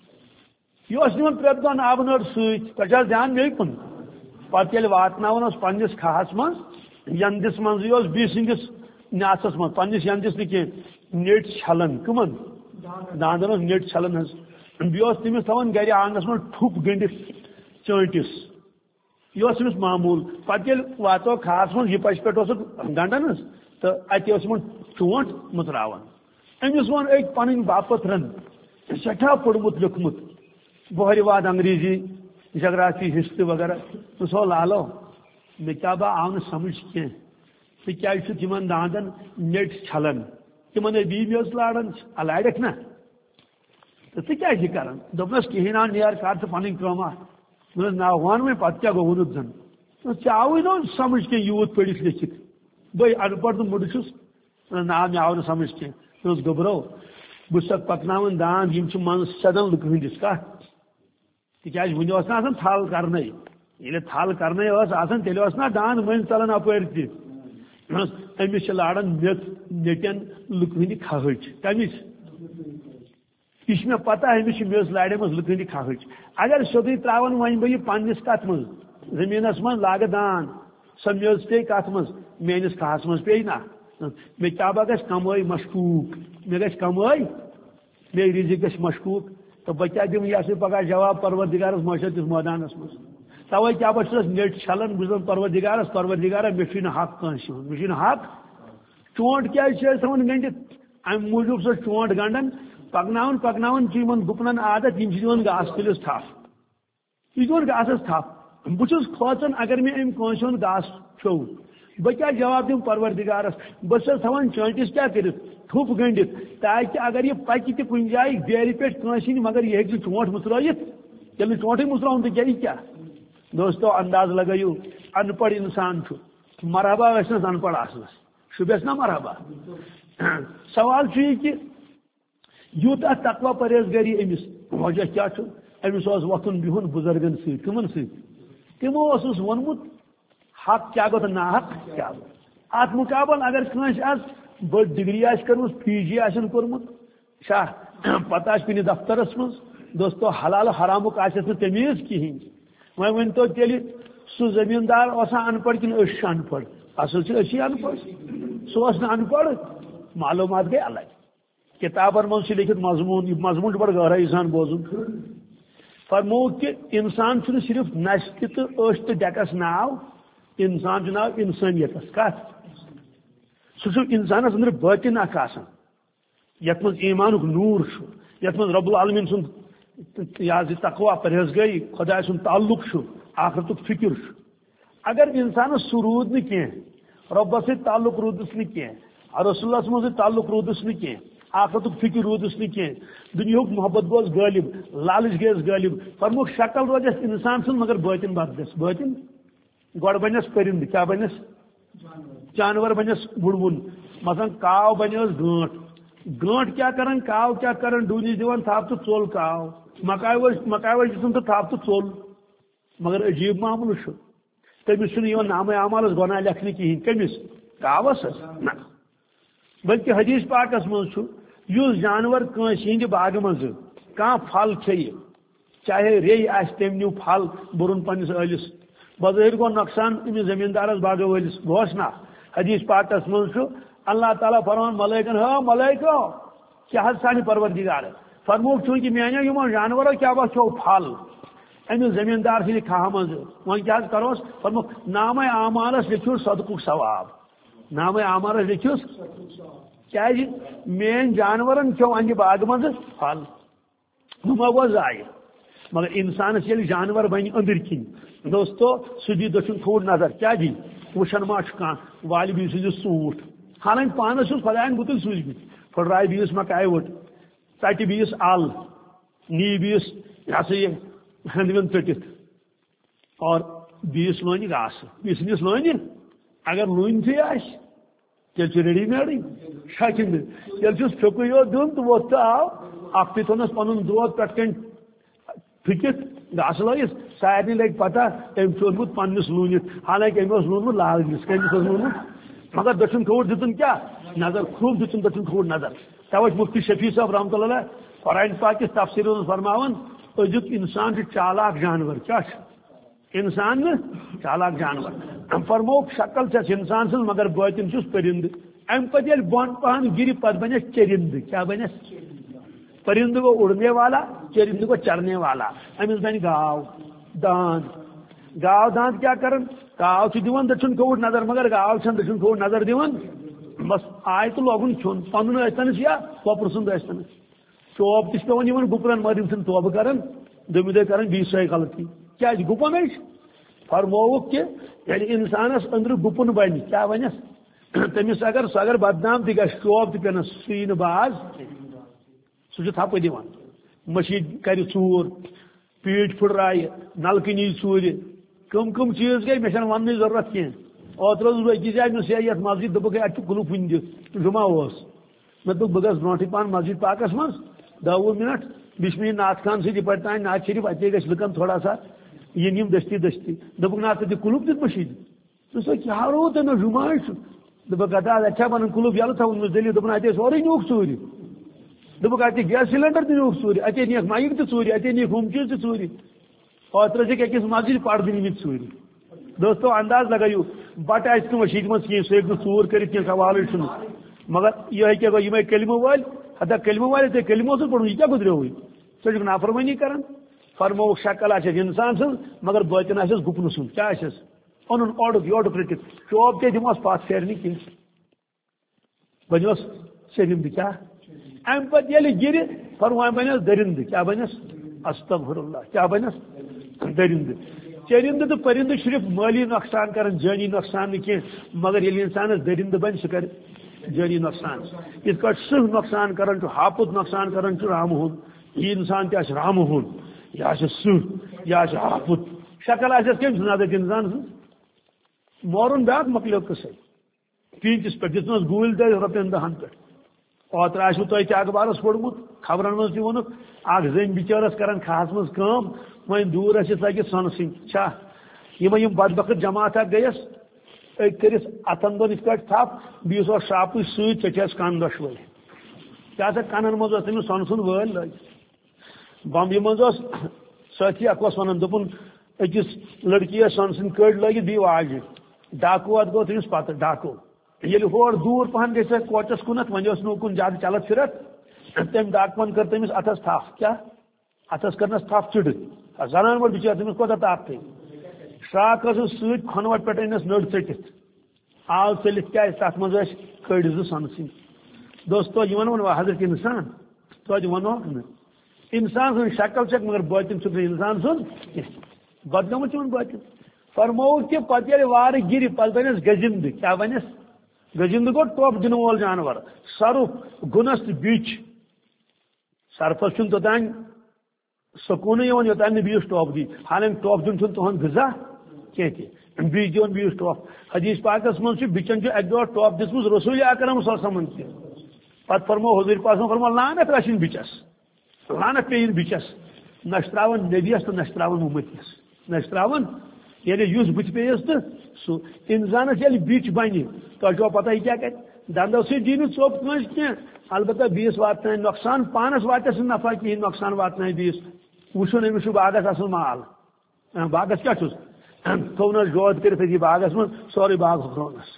یہ نوان پریت دن آب نڑ ست پہ دھیان مے کن پتہ یل واتن پنس کھہس من یندس من بی سندس نیاسس من پنس یندس نی نیٹ چھلن کمن داندن نیٹ چھلن حس بیس تمس تھوان گھر آنگنس من ٹھپ گنڈت چانٹس یہ امس معمول پتہ یل واتو خاص من یہ پچ پہ گنڈان تو اتہ من چونٹ متراوان امس ون اک پن باپت رن سٹھا پوڑمت لیکھمت بہر واد انگریزی جغرافی ہسٹری وغیرہ تو لالو مے کیا با آو نا سمجھ کی تاز تمن داندن نیٹ چھلن تمن بی میس لاران لاڑک نا تو کیا کران دپنس کہین آ نیر کر تو پن کما نا ون وی پتہ کیا گو ونت زن ٹھیک آوی نا سمجھ کی یوت پڑھت لیکھت بے ان پڑھ تو مڑ چھس نا مے آو نا سمجھ کی گبرو بس پکنان داند یم من سدن لکہ ہندس کت تاز ون نا تھل کرنے یہ تھل کرنے آسان تیل نا دان من ژلان اپر تمس لاران میت نیٹن لکہ ہند کھہچ کمس یہ پتہ امس میز لاڑ مز لکہ ہند کھہچ اگر سیودے تراون ون بہ پنس کت مز زمینس من لاگ دان سو میز پی کت مز میانس کھہس مز پی نا مے کیا با گھس کمائی مشکوک مے گھس کمائی مے رزق گھس مشکوک تو بہ کیا دم یہ پگہ جواب پروردگارس معاشرتس میدانس مز توے کیا بہ چھس نیٹ چھلان بہ دپان پروردگارس پروردگارا مے چھ حق کٲنٛسہِ ہُنٛد مے چھ حق چونٹ کیا تھوان گنڈت ام موجود سو چونٹ گنڈان پکناون پکناون چھ یمن گپنن عادت یم چھ دِوان گاس کُلِس تھپھ یہ دِوان گاسس تھپھ بہ چھس کھوژان اگر مے ام کٲنٛسہِ ہُنٛد گاس کھیوٚو بہ کیا جواب دم پروردگارس بہ چھس تھوان چونٹس کیا کرت تھوپ گنڈت تاکہ اگر یہ پکہ تہ کن جائے بیرِ پہ کٲنٛسہِ ہِنٛدِ مگر یہ ہیٚکہِ چونٹ مترٲیِتھ ییٚلہِ نہٕ چونٹٕے متراوُن تہٕ کیٛاہ کیا دوستو انداز لگٲیِو ان پڑھ انسان چھُ مرحبا ٲسنس ان پڑھ آسنس شُبٮ۪س نا مرحبا سوال چھُ یہ کہ یوٗتاہ تقوا پرہیزگٲری أمِس وجہ کیٛاہ چھُ أمِس اوس وۄتھُن بِہُن بُزرگن سۭتۍ کٕمن سۭتۍ تِمو اوسُس ووٚنمُت حق کیا گو تو نا حق کیا گو ات مقابل اگر کٲنٛسہِ آز بٔڑ ڈگری آسہِ کٔرمٕژ پی جی آسن کوٚرمُت شاہ پتہ آسہِ کُنہِ دفترس منٛز دوستو حلال حرامُک آسٮ۪س نہٕ تمیٖز کِہیٖنۍ وۄنۍ ؤنۍتو تیٚلہِ سُہ زٔمیٖندار اوسا ان پڑھ کِنہٕ أسۍ چھِ ان پڑھ اصل چھِ أسی ان پڑھ سُہ اوس نہٕ ان پڑھ معلوٗمات گٔے الگ کتابن منٛز چھُ لیکھِتھ مضموٗن یہِ مضموٗن چھُ بڑٕ گہرٲیی سان بوزُن فرموو کہ انسان چھُنہٕ صرف نشہِ تہٕ أچھ تہٕ ڈیکس ناو انسان چھُ ناو انسٲنیتس کتھ سُہ چھُ انسانس أنٛدرٕ بٲطِن اکھ آسان یتھ منٛز ایٖمانُک نوٗر چھُ یتھ منٛز رب العالمیٖن سُنٛد یہِ حظ یہِ تقوا پرہیزگٲری خۄداے سُنٛد تعلق چھُ آخرتُک فکر چھُ اگر انسانس سُہ روٗد نہٕ کینٛہہ رۄبس سۭتۍ تعلق روٗدُس نہٕ کینٛہہ رسول اللہ منٛز تعلق روٗدُس نہٕ کینٛہہ آخرتُک فکر روٗدُس نہٕ کینٛہہ دُنیہُک محبت گوس غٲلب لالٕچ گٔیس غٲلب فرموک شکل روزٮ۪س انسان سٕنٛز مگر بٲطِن بد گژھِ بٲطِن گۄڈٕ بنٮ۪س پٔرِنٛدٕ کیٛاہ بنٮ۪س جانور بنٮ۪س وُڑوُن مثلاً کاو بنیس گٲنٹ گٲنٹ کیا کران کاو کیا کران ڈوٗنِس دِوان تھپھ تہٕ ژوٚل کاو مکاے وٲج مکاے وٲج دِتُن تہٕ تھپھ تہٕ ژوٚل مگر عجیٖب معاملہٕ چھُ تٔمِس چھُنہٕ یِوان نامے عمالس گۄناہ لیکھنہٕ کِہیٖنۍ کٔمِس کاوس نہ بلکہِ حدیث پاکس منٛز چھُ یُس جانور کٲنٛسہِ ہِنٛدِ باغہٕ منٛزٕ کانٛہہ پھل کھیٚیہِ چاہے ریٚیہِ آسہِ تٔمۍ نیوٗ پھل بوٚرُن پننِس ٲلِس بظٲہِر گوٚو نۄقصان أمِس زٔمیٖندارس باغہٕ وٲلِس گوس نا حدیث پاکس منٛز چھُ اللہ تعالیٰ فرمان ملٲیکن ہا ملٲیکو کیٛاہ حظ سانہِ پروردگار فرموک چوٗنٛکہِ میانیو یِمو جانورو کیٛاہ با کھیوٚو پھل أمِس زٔمیٖندار سٕنٛدِ کھاہ منٛزٕ وۄنۍ کیٛاہ حظ کروس فرموک نامے اعمالس لیکھِو صدقُک ثواب نامے اعمالس لیکھِوس کیٛازِ میٲنۍ جانورن کھیوٚو اَنہِ باغہٕ منٛزٕ پھل ہُہ ما گوٚو ضایہِ مگر انسانس ییٚلہِ جانور بنہِ أنٛدٕرۍ کِنۍ دوستو سُہ دی دٔچھُن کھوٚوُر نظر کیٛاہ دی وٕچھان ما چھُ کانٛہہ والہِ بیٚیہِ سوٗزِس ژوٗنٛٹھ حالانکہِ پانس چھُس خۄداین گُتُلۍ سوٗزمٕتۍ پھٕٹرایہِ بیٚیِس مکاے وٕٹ ژٹہِ بیٚیِس ال نی بیٚیِس یہِ ہسا یہِ ہٮ۪نٛد وٮ۪نٛد ژٔٹِتھ اور بیٚیِس لونہِ گاسہٕ بیٚیِس نِس لونہِ اگر لوٗنتھٕے آسہِ تیٚلہِ چھُ ریڈی میڈٕے شکہِ نہٕ تیٚلہِ چھُس پھیُکُے یوت دیُن تہٕ ووٚتھ تہٕ آو اکھتُے تھوٚونس پنُن دۄد پٮ۪ٹھ کنۍ پھِکِتھ گاسہٕ لٲگِتھ سارنٕے لگہِ پتہ أمۍ چھُ اوٚنمُت پننِس لوٗنِتھ حالانکہِ أمۍ اوس لوٗنمُت لالنِس کٔمِس اوس لوٗنمُت مگر دٔچھُن کھوٚوُر دِتُن کیٛاہ نظر خوٗب دِتُن دٔچھُن کھوٚوُر نظر توے چھُ مفتی شفیع صٲب رحمتہ اللہ علیہ قرآن پاک کِس تفسیٖرس منٛز فرماوان أزیُک انسان چھُ چالاک جانور کیٛاہ چھُ انسان نہٕ چالاک جانور فرموک شکل چھس انسان سٕنٛز مگر بٲطِن چھُس پٔرِندٕ امہِ پتہٕ ییٚلہِ بۄن پہن گِرِ پتہٕ بنٮ۪س چٔرِندٕ کیٛاہ بنٮ۪س پٔرِندٕ گوٚو اُڑنے والا چٔرِندٕ گوٚو چرنے والا أمِس بنہِ گاو داند گاو داند کیٛاہ کران گاو چھِ دِوان دٔچھُن کھوٚوُر نظر مگر گاو چھنہٕ دٔچھُن کھوٚوُر نظر دِوان بس آے تہٕ لوگُن کھیوٚن پنُن ٲسۍتنس یا کۄپرٕ سُنٛد ٲسۍتنس چوب تہِ چھِ پیوان یِمن گُپنن مگر یِم چھِنہٕ توبہٕ کران دوٚیمہِ دۄہہِ کران بیٚیہِ سۄے غلطی کیٛازِ گُپن ٲسۍ فرمووُکھ کہ ییٚلہِ انسانس أنٛدرٕ گُپُن بنہِ کیٛاہ بنٮ۪س تٔمِس اگر سُہ اگر بدنام تہِ گژھِ چوب تہِ پٮ۪نس سُہ یی نہٕ باز سُہ چھُ تھپہٕ دِوان مٔشیٖد کرِ ژوٗر پیٖٹۍ پھٕٹرایہِ نلکہٕ نی ژوٗرِ کٕم کٕم چیٖز گٔے مےٚ چھنہٕ وننٕچ ضروٗرت کینٛہہ اوترٕ اوسُس بہٕ أکِس جایہِ مےٚ اوس یتھ مسجد دوٚپُکھ ہے اتہِ چھُ قُلُف وُنہِ دِتھ جُمعہ اوس مےٚ دوٚپ بہٕ گژھٕ برونٛٹھٕے پہن مسجد پاکس منٛز دہ وُہ منٹ بیٚیہِ چھِ مےٚ یہِ نعت خان سۭتۍ یِپٲرۍ تانۍ نعت شریف اتے گژھِ لُکن تھوڑا سا یہ نیم دستی دستی دپک نا ٹھیک کلوب دت مشید تو کیا رو تو نا جماعت دپک گدا اچھا بنان کلوب یل تھون دلی دپن اتنے سورے نیوک ژوٗرِ دپک اتنے گیس سلینڈر تہ نیوک ژوٗرِ اتنے نیک مائک تہ ژوٗرِ اتنے نیک ہم چیز تہ ژوٗرِ اور ترجک أکس مسجد پردٕ نمت ژوٗرِ دوستو انداز لگٲیِو بٹ آسہِ نہٕ مشید منٛز کینٛہہ سُہ ہیٚکہِ نہٕ ژوٗر کٔرِتھ کینٛہہ سوالٕے چھُنہٕ مگر یہ کیا گو یہ کلمہ وال حتیٰ کلمہ والے تے کلمہ سے پڑھو یہ کیا گزرے ہوئی ژٕ چھُکھ نافرمٲنی کران فرمو شکل آسٮ۪س انسان سٕنٛز مگر باطن آسٮ۪س گُپنہٕ سُنٛد کیٛاہ آسٮ۪س اونُن اوڑُک یورُک رٔٹِتھ چوب تے دِمہوس پتھ پھیرنہِ کینٛہہ بنیوس شرمدٕ کیٛاہ امہِ پتہٕ ییٚلہِ گِرِ فرمو وۄنۍ بنیس دٔرِندٕ کیٛاہ بنیس استغفر اللہ کیٛاہ بنیس دٔرِندٕ چرندٕ تہٕ پرندٕ صرف مٲلی نۄقصان کران جٲنی نۄقصان نہٕ کینٛہہ مگر ییٚلہِ انسانس دٔرِندٕ بنہِ سُہ کرِ جٲنی نۄقصان یِتھ کٲٹھۍ سٕہ نۄقصان کران چھُ ہاپُت نۄقصان کران چھُ رامہٕ ہُنٛد یہِ انسان تہِ آسہِ رامہٕ ہُنٛد یہِ آسہِ سٕہ یہِ آسہِ ہاپُت شکل آسٮ۪س کٔمۍ سٕنٛز عادت انسان سٕنٛز مورُن بیٛاکھ مۄکلیو قٕصے پیٖنتِس پٮ۪ٹھ دِژمٕژ گوٗلۍ دٲرۍ رۄپین دہن پٮ۪ٹھ اوترٕ آسِوٕ تۄہہِ تہِ اخبارس پوٚرمُت خبرن منٛز تہِ ووٚنُکھ اکھ زٔنۍ بِچٲرس کران کھہس منٛز کٲم وۄنۍ دوٗر ٲسِتھ لگہِ سۄنہٕ سٕنٛدۍ چھا یِمے یِم بدبخت جماعت اکھ گٔیس أکۍ کٔرِس اتھن دۄن یِتھ کٲٹھۍ تھپھ بیٚیِس اوس شراپٕچ سۭتۍ ژےٚ چھس کن دۄشوے کیٛاہ سا کنن منٛز اوس تٔمِس سۄنہٕ سُنٛد وٲلۍ لٲگِتھ بمبہِ منٛز اوس سٲتھی اکھ اوس ونان دوٚپُن أکِس لڑکی ٲس سۄنہٕ سٕنٛدۍ کٔڑۍ لٲگِتھ بیٚیہِ واجہِ ڈاکوٗ اتھ گوٚو تٔمِس پتہٕ ڈاکوٗ ییٚلہِ ہور دوٗر پہن گژھِ کوچس کُنتھ وۄنۍ اوس نہٕ اُکُن زیادٕ چلت پھرتھ تٔمۍ ڈاکوٗون کٔر تٔمِس اتھس تھپھ کیٛاہ اتھس کٔرنس تھپھ چِڑٕ زنان وول بِچٲر تٔمِس کوتاہ تاپھ شراک ٲسٕس سۭتۍ کھۄنوٹ پٮ۪ٹھ أنِس نٔر ژٔٹِتھ آو ژٔلِتھ کیٛازِ تتھ منٛز ٲسۍ کٔڑۍ زٕ سۄنہٕ سٕنٛدۍ دوستو یہِ ونو وۄنۍ حضرت انسان توتہِ ونہوکھ نہٕ انسان سٕنٛز شکل چھکھ مگر باطن چھُکھ نہٕ انسان سُنٛد کینٛہہ بدنومُت چھُ وۄنۍ باطن فرمووُکھ کہِ پتہٕ ییٚلہِ وارٕ گِرِ پتہٕ بنیس گزندٕ کیٛاہ بنیس گزندٕ گوٚو ٹۄپھ دِنہٕ وول جانور سرُف گُنس تہٕ بِچ سرفس چھُنہٕ توٚتانۍ سکوٗنٕے یِوان یوٚتانۍ نہٕ بیٚیِس ٹۄپھ دی حالانکہِ ٹۄپھ دیُن چھُنہٕ تُہُنٛد غذا کینٛہہ تہِ بیٚیہِ دِوان بیٚیِس ٹۄپھ حدیث پاکس منٛز چھُ بِچن چھُ اکہِ دۄہ ٹۄپھ دِژمٕژ رسوٗل اکرم صلی اللہ علیہ وسلمن تہِ پتہٕ فرمو حضوٗر پاکن فرمو لعنت رچھِنۍ بِچس لعنت پیٚیِن بِچس نہ چھِ تراوان نبیس تہٕ نہ چھِ تراوان اُمتِس نہ چھِ تراوان ییٚلہِ یُس بٕتھِ پیٚیس تہٕ سُہ انسانس ییٚلہِ بِچ بنہِ تۄہہِ چھو پتہ یہِ کیٛاہ کرِ دندو سۭتۍ دی نہٕ ژوٚپ کٲنٛسہِ کینٛہہ البتہ بیٚیِس واتنایہِ نۄقصان پانس واتٮ۪س نہٕ نفع کِہیٖنۍ نۄقصان واتنایہِ بیٚیِس وٕچھُن أمِس چھُ باغس اصل مال باغس کیٛاہ چھُس تھوونس جود کٔرِتھ أتی باغس منٛز سورُے باغ ہُکرونس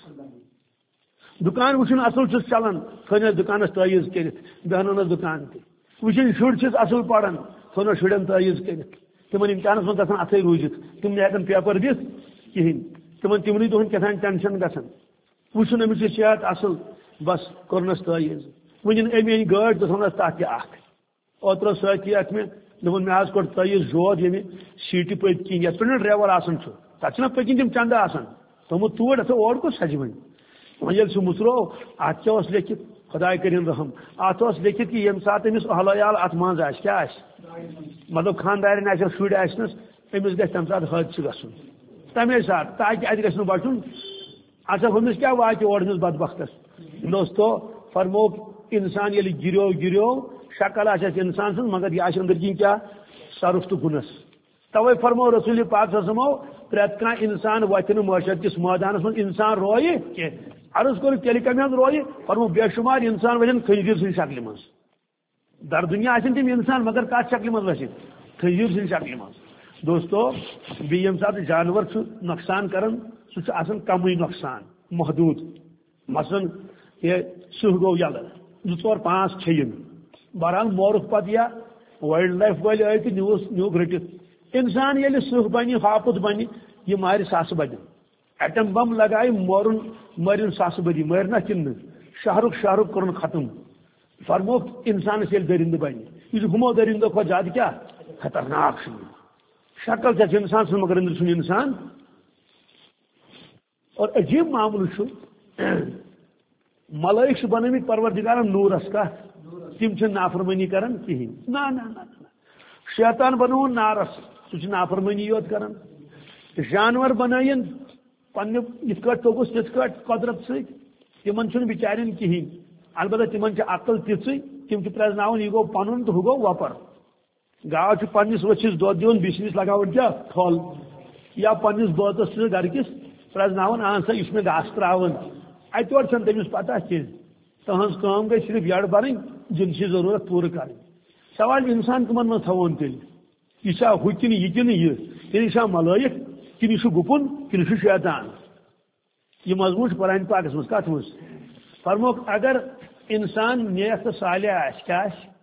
دُکان وٕچھُن اصل چھُس چلان تھٲونس دُکانس تٲیٖز کٔرِتھ بیٚہنونس دُکان تہِ وٕچھِنۍ شُرۍ چھِس اصل پران تھوونس شُرٮ۪ن تٲیٖز کٔرِتھ تِمن امتحانس منٛز گژھان اتھے روٗزِتھ تِم نہٕ ہٮ۪کان پیپر دِتھ کِہیٖنۍ تِمن تِمنٕے دۄہن کیٛاہ تام ٹینشن گژھان وٕچھُن أمِس چھُ صحت اصل بس کوٚرنس تٲیٖز وٕنہِ أمۍ أنۍ گٲڑۍ دِژٕنس تتھ تہِ اکھ اوترٕ اوس سٲتھی اکھ مےٚ دوٚپُن مےٚ حظ کوٚر تٲیٖز جود ییٚمہِ سیٖٹہِ پٔتۍ کِنۍ یتھ پٮ۪ٹھ نہٕ ڈرایور آسان چھُ تتھ چھِنہ پٔتۍ کِنۍ تِم چندٕ آسان تھوٚمُت توٗرۍ ہسا اور کُس سجہِ وۄنۍ وۄنۍ ییٚلہِ سُہ مُژروو اتھ کیٛاہ اوس لیکھِتھ خۄداے کٔرِنۍ رحم اتھ اوس لیکھِتھ کہِ ییٚمہِ ساتہٕ أمِس اہل عیال اتھ منٛز آسہِ کیٛاہ آسہِ مطلب خاندارٮ۪ن آسٮ۪س شُرۍ آسنس أمِس گژھِ تمہِ ساتہٕ حٲدثہٕ گژھُن تمے ساتہٕ تاکہِ اتہِ گژھِ نہٕ بچُن اچھا ہُمِس کیٛاہ واتہِ اور أمِس بدبختس دوستو فرمووُکھ انسان ییٚلہِ گِریو گِریو شکل آسٮ۪س انسان سٕنٛز مگر یہِ آسہِ أنٛدٕرۍ کِنۍ کیٛاہ سرُف تہٕ گُنس توے فرمو رسول پاک صلی اللہ علیہ وسلمو پرٛٮ۪تھ کانٛہہ انسان وتھِ نہٕ معاشرت کِس مٲدانس منٛز انسان رویہِ کینٛہہ عرض کوٚرُکھ تیٚلہِ کمہِ حظ رویہِ فرمو بے شُمار انسان ؤتھن خنزیٖر سٕنٛدِ شکلہِ منٛز در دُنیا آسن تِم انسان مگر کتھ شکلہِ منٛز ؤسِتھ خنزیٖر سٕنٛدِ شکلہِ منٛز دوستو بیٚیہِ ییٚمہِ ساتہٕ جانور چھُ نۄقصان کران سُہ چھُ آسان کمٕے نۄقصان محدوٗد مثلاً یہِ سٕہ گوٚو یلہٕ زٕ ژور پانٛژھ کھیٚیِن بہرحال مورُکھ پتہٕ یا وایلڈ لایف وٲلۍ آیہِ تہٕ نیوٗس نیوٗکھ رٔٹِتھ انسان ییٚلہِ سٕہ بنہِ ہاپُت بنہِ یہِ مارِ ساسہٕ بدٮ۪ن ایٹم بم لگایہِ مورُن مٲرِن ساسہٕ بدی مٲرۍ کِنہٕ نہٕ شہرُک شہرُک کوٚرُن ختم فرمووُکھ انسانس ییٚلہِ دٔرِندٕ بنہِ یہِ چھُ ہُمو دٔرِندو کھۄتہٕ زیادٕ کیٛاہ خطرناک چھُ شکل چھےٚ انسان سٕنٛز مگر أنٛدرٕ چھُنہٕ انسان اور عجیب معاملہٕ چھُ ملٲیک چھِ بنٲومٕتۍ پروردگارن نوٗرس کتھ تِم چھِ نافرمٲنی کران کِہیٖنۍ نہ نہ نہ شیطان بنووُن نارس سُہ چھُ نافرمٲنی یوت کران جانور بنٲیِن پننہِ یِتھ کٲٹھۍ توٚگُس تِتھ کٲٹھۍ قۄدرت سۭتۍ تِمن چھُنہٕ بِچارٮ۪ن کِہیٖنۍ البتہ تِمن چھِ عقل تِژٕے تِم چھِ پرٛزناوان یہِ گوٚو پنُن تہٕ ہُہ گوٚو وۄپر گاو پنس وچس دود دون بیس لگاون کیا تھل یا پنس بٲژس گھر کس پرزناون اہن سا یہ گاس تراون اتور چھن تمس پتہ کی تہذ کام گئی صرف یڑ برن جنسی ضرورت پور کریں سوال انسان کمن من تھون تیل یہ ہو کن یہ کن یہ یہ ملائک کن یہ گپن کن یہ شیطان یہ مضمون قرآن پاکس مز کت مز فرموک اگر انسان نیک تو صالح آس کیا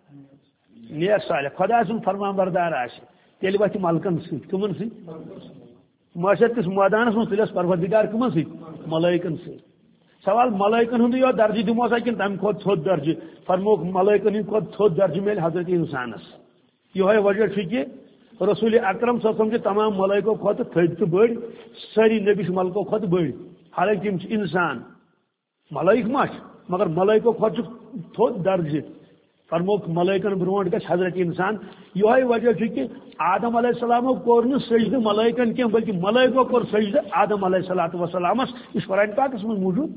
نیک صالح خدا سن فرمان بردار آس تیل وتھ ملکن ست کمن ست معاشرت کس میدانس مز تلس پروردگار کمن ست ملائکن ست سوال ملائکن ہند یہ درجہ دمو سا کن تمہ کھت تھوت درجہ فرموک ملائکن ہند کھت تھوت درجہ میل حضرت انسانس یہ وجہ کہ رسول اکرم صلی اللہ علیہ وسلم تمام ملائکوں کھت تھد تو بڑ ساری نبی ملکوں کھت بڑ حالانکہ تم انسان ملائک مچ مگر ملائکوں کھت تھوت درجہ فرموک ملائکن برونٹ گھس حضرت انسان یہ وجہ کہ آدم علیہ السلام کور نا سجدہ ملائکن کی بلکہ ملائکوں کور سجدہ آدم علیہ السلام وسلامس اس قرآن پاکس من موجود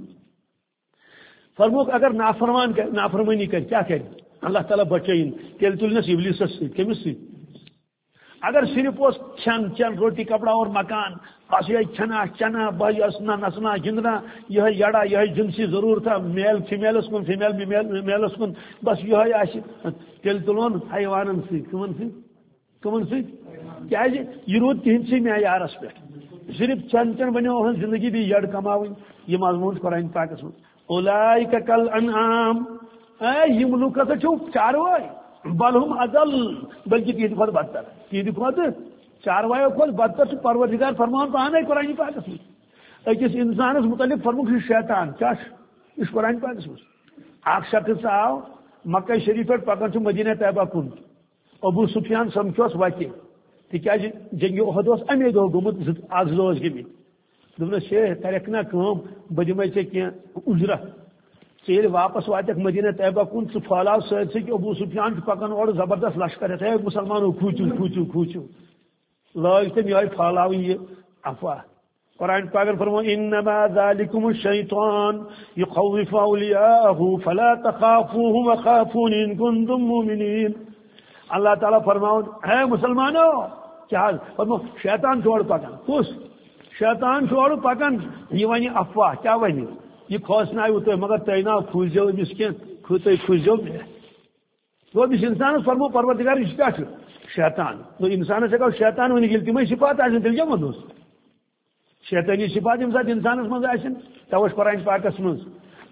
فرموک اگر نافرمان کر نافرمانی کر کیا کر اللہ تعالیٰ بچائن تیل تلنس ابلیسس سی کمس سی اگر صرف اس کھن چن روٹی کپڑا اور مکان بس یہ کھنا چنا بھائی اسنا نسنا گندنا یہ یڑا یہ جنسی ضرورت میل فیمیلس کن فیمیل میلس کن بس یہ آس تیل تلون حیوانن سی کمن سی کمن سی کیا یہ رود تہند سی معیارس پہ صرف چن چن بنو زندگی بھی یڑ کماون یہ مضمون قرآن پاکس من اولئک کالانعام اے یم لوگ ہسا چھو چاروائے بل ہم اضل بلکہ تہند کھت بدتر تہند کھت چاروایو کھت بدتر پروردگار فرمان پانے قرآن پاکس من اکس انسانس متعلق فرموک شیطان کیا اس قرآن پاکس من اخ شخص آو مکہ شریف پہ پکان مدینہ طیبہ کن ابو سفیان سمکھوس وتہ تکیاز جنگ احد امی دہ گومت اخ زٕ گمت دس شیخ کرک نا کم بہ دمے ے کی اجرت ژے واپس واتک مدینہ طیبہ کن ثہ پھہلاو سرسے کہ ابو سفیان چھ اور زبردست لشکر ہے مسلمانوں کھوچو کھوچو کھوچو لاگ تم یہ پھہلاو یہ افواہ قرآن پاک فرمو انما ذالکم الشیطان یخوف اولیاءہ فلا تخافوهم وخافون ان کنتم مؤمنین اللہ تعالیٰ فرماؤ ہے مسلمانوں کیا فرمو شیطان چھوڑ پکن کس شیطان چھوڑ پکن یہ ونی افواہ کیا ونی یہ کھوسنائیو تو مگر تھی نا کھوزو امس کی تھی کھوزو گو امس انسانس فرمو پروردگار یہ کیا شیطان تو انسانس ہیکو شیطان ونی یل تمے صفات آسن تیل کیا ونوس شیطانی صفات یم سات انسانس مز آسن توش قرآن پاکس مز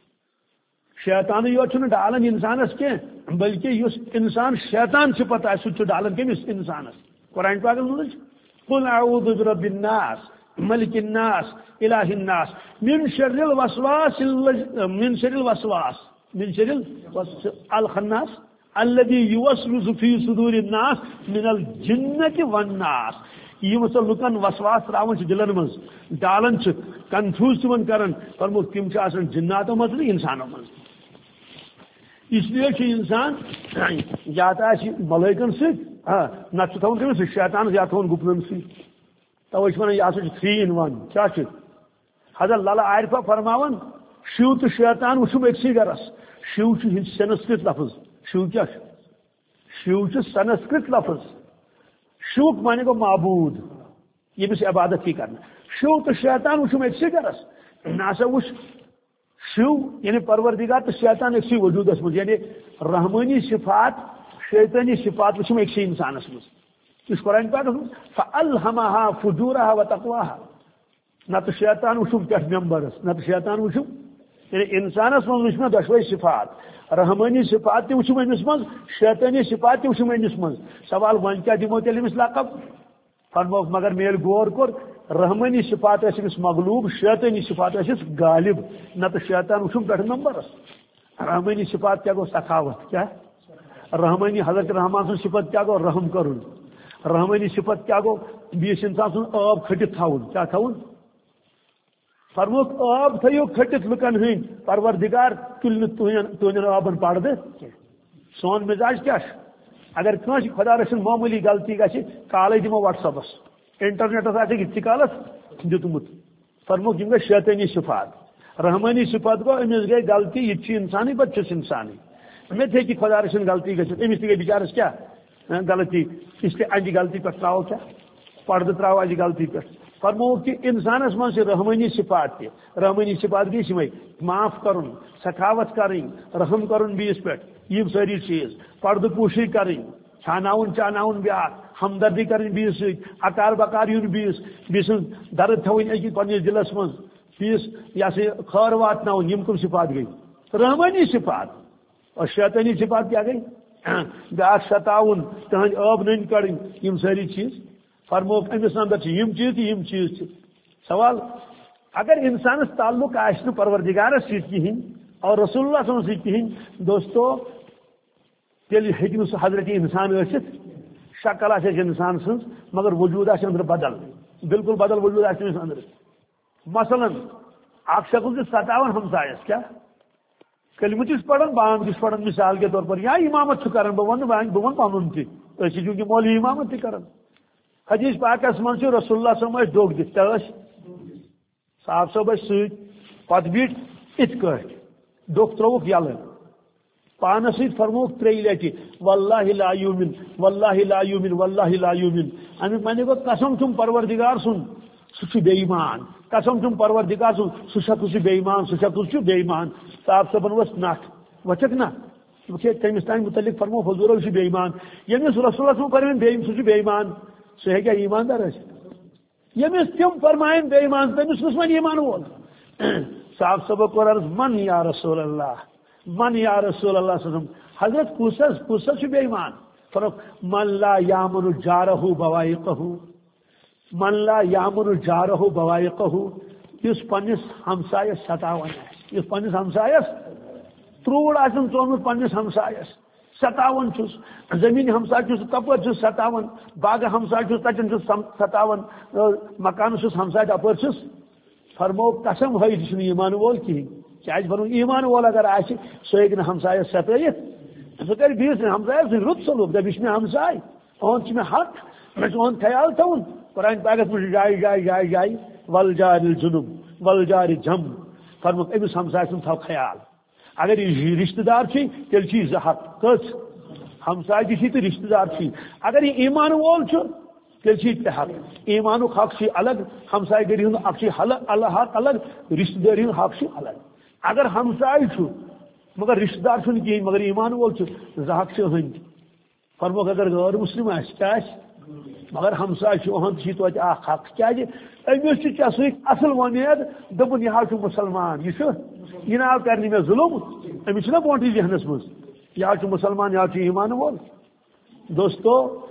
شیطان یوت چھُنہٕ ڈالان انسانس کی بلکہ اس انسان شیطان صفت آ سہ ڈالان کمس انسانس قرآن پاکس مز قل اعوذ برب الناس ملک الناس الہ الناس من شر الوسواس من شر الوسواس من شر الخناس الذي يوسوس في صدور الناس من الجنة والناس یہ سا لکن وسواس تراون دلن مز ڈالن کنفیوز تمن کران فرمو تم جناتوں مز انسانوں مز اس لیے انسان یا ملائکن ست نت تھون کمس شیطان یا تھون گپنن ست توے ونان یہ ہسا تھری ان ون کیا حضرت لالا عارفہ فرماون شیو تو شیطان وچھم اکسی گرس شیو سنسکرت لفظ شیو کیا شیو سنسکرت لفظ شیوک مانے کو معبود یہ بھی عبادت کی کرنا شیو تو شیطان وچھم اکسی گرس ناسا وچ شیو یعنی پروردگار تو شیطان اکسی وجود اس یعنی رحمانی صفات شیطانی صفات وچھم اکسی انسانس مز اس قرآن پاک فَأَلْهَمَهَا فُجُورَهَا وَتَقْوَاهَا نہ تو شیطان وچھم کیا ممبرس نہ تو شیطان وچھم یعنی انسانس مز وچھم دشوئی صفات رحمانی صفات تہ وچھم امس مز شیطانی صفات تہ وچھم امس مز سوال ون کیا دمو تیل امس لقب فرمو مگر میل غور کور رحمانی صفات اس امس مغلوب شیطانی صفات اس غالب نہ تو شیطان وچھم پہ ممبرس رحمانی صفات کیا گو سخاوت کیا رحمانی حضرت رحمان سن صفت کیا گو رحم کرن رحمانی صفت کیا گو بیس انسان سن آب کھٹت تھاون کیا تھاون فرموک آب تھیو کھٹت لکن ہند پروردگار تل تہن آبن پڑھ سون مزاج کیا اگر کنس خدا رسن معمولی غلطی گھِ کالے دمو واٹس ایپس انٹرنیٹس آ تی کالس دتمت فرموک یم گئی شیطانی صفات رحمانی صفات گو امس گئی غلطی یہ انسانی پتہ انسانی مے تھی خدا رسن غلطی گھت امس تہ گئی بچارس کیا غلطی اس لیے اجہ غلطی پہ تراو کیا پردہ تراو اجہ غلطی پہ فرمو کہ انسانس من سے رحمانی صفات تہ رحمانی صفات گئی سمے معاف کرن سخاوت کریں رحم کرن بیس پہ یہ ساری چیز پردہ پوشی کریں چھاناؤن چاناؤن بیاکھ ہمدردی کریں بیس ست اکار بکار یون بیس بیس درد تھوین اکی پنس دلس من بیس یہ سا خیر واتن یم کم صفات گئی رحمانی صفات اور شیطانی صفات کیا گئی بیاکھ ستاؤن تہذ آب نن کڑیں یم ساری چیز فرمو امس اندر یم چیز یم چیز سوال اگر انسانس تعلق آہ پروردگارس ست کہین اور رسول اللہ صلی اللہ علیہ وسلم کہین دوستو تیل ہیکہ سہ حضرت انسان ٲسِتھ شکل آسہِ انسان سٕنٛز مگر وجود آسہِ أنٛدرٕ بدل بالکل بدل وجود آسہِ تٔمِس أنٛدرٕ مثلاً اکھ شکل چھُ ستاوان ہمسایس کیا کلمہ چھُس پران بانگ چھُس پران مثال کے طور پر یا امامت چھُ کران بہٕ ونہٕ بہٕ ونہٕ پنُن تہِ أسۍ چھِ چوٗنٛکہِ مولوی امامت تہِ کران حدیث پاکس منٛز چھُ رسول اللہ صلی اللہ علیہ وسلم ٲسۍ ڈوٚگ دِتھ کیٛاہ ٲسۍ صاحب صٲب ٲسۍ سۭتۍ پتہٕ بیٖٹھ یِتھ کٲٹھۍ ڈوٚکھ ترٛووُکھ یلہٕ پانس ست فرموک ترٛیٚیہِ لٹہِ واللہ لا یومن واللہ لا یومن واللہ لا یومن امیُک معنی گوٚو قسم چھُم پروردگار سُنٛد سُہ چھُ بے ایمان قسم چھُم پروردگار سُنٛد سُہ شخص چھُ بے ایمان سُہ شخص چھُ بے ایمان صاحب صٲبن ؤژھ نٹھ وچھکھ نا تٔمِس تانۍ متعلق فرمو حضوٗرو چھُ بے ایمان ییٚمِس رسول اللہ فرمایہِ بے سُہ چھُ بے ایمان سُہ ہیٚکیٛاہ ایماندار ٲسِتھ ییٚمِس تِم فرمایَن بے ایمان تٔمِس کُس وۄنۍ ایمان وول صاحب صٲبو کوٚر عرض من یا رسول اللہ من یا رسول اللہ صلی اللہ علیہ وسلم حضرت کُس کُس چھُ بے ایمان فرق من لا یامن جارہ بوائقہ من لا یامن جارہ بوائقہ یس پنس ہمسایس ستاون آسہِ یس پنس ہمسایس تروڑ آسن ژومُت پنس ہمسایس ستاون چھُس زمین ہمساے چھُس تپٲرۍ چھُس ستاون باغہٕ ہمساے چھُس تتٮ۪ن چھُس ستاون مکانس چھُس ہمساے تپٲرۍ چھُس فرمو قسم ہے یہِ چھُنہٕ ایمان وول کِہیٖنۍ کیٛازِ فرمو ایمان وول اگر آسہِ سُہ ہیٚکہِ نہٕ ہمسایس ستٲیِتھ سُہ کرِ بیٚیِس ہمسایس سۭتۍ رُت سلوٗک دپہِ یہِ چھُ مےٚ ہمساے اُہُنٛد چھُ مےٚ حق مےٚ چھُ اُہُنٛد خیال تھاوُن قرآن پاکس منٛز چھُ جایہِ جایہِ جایہِ جایہِ ول جارِ جُنُب ول جارِ جم فرموکھ أمِس ہمساے سُنٛد تھاو خیال اگر یہِ رشتہٕ دار چھُے تیٚلہِ چھُے زٕ حق کٔژ ہمساے تہِ چھُے تہٕ رشتہٕ دار چھُے اگر یہِ ایمان وول چھُ تیٚلہِ چھُے تہِ حق ایمانُک حق چھُے الگ ہمساے گٔری ہُنٛد حق چھُے حق الگ رشتہٕ دٲری ہُنٛد حق چھُ الگ اگر ہمساے چھُ مگر رشتہٕ دار چھُنہٕ کِہیٖنۍ مگر ایمان وول چھُ زٕ حق چھِ أہٕنٛدۍ فرموکھ اگر غٲر مسلم آسہِ کیٛاہ آسہِ مگر ہمساے چھُ أہُنٛد چھُے توتہِ اکھ حق کیٛازِ أمِس چھُ ژےٚ سۭتۍ اصل وۄمید دوٚپُن یہِ حظ چھُ مُسلمان یہِ چھُ یہِ نہ حظ کرِ نہٕ مےٚ ظُلم أمِس چھُنہ برونٛٹھٕے ذہنس منٛز یہِ حظ چھُ مُسلمان یہِ حظ چھُ ایمان وول دوستو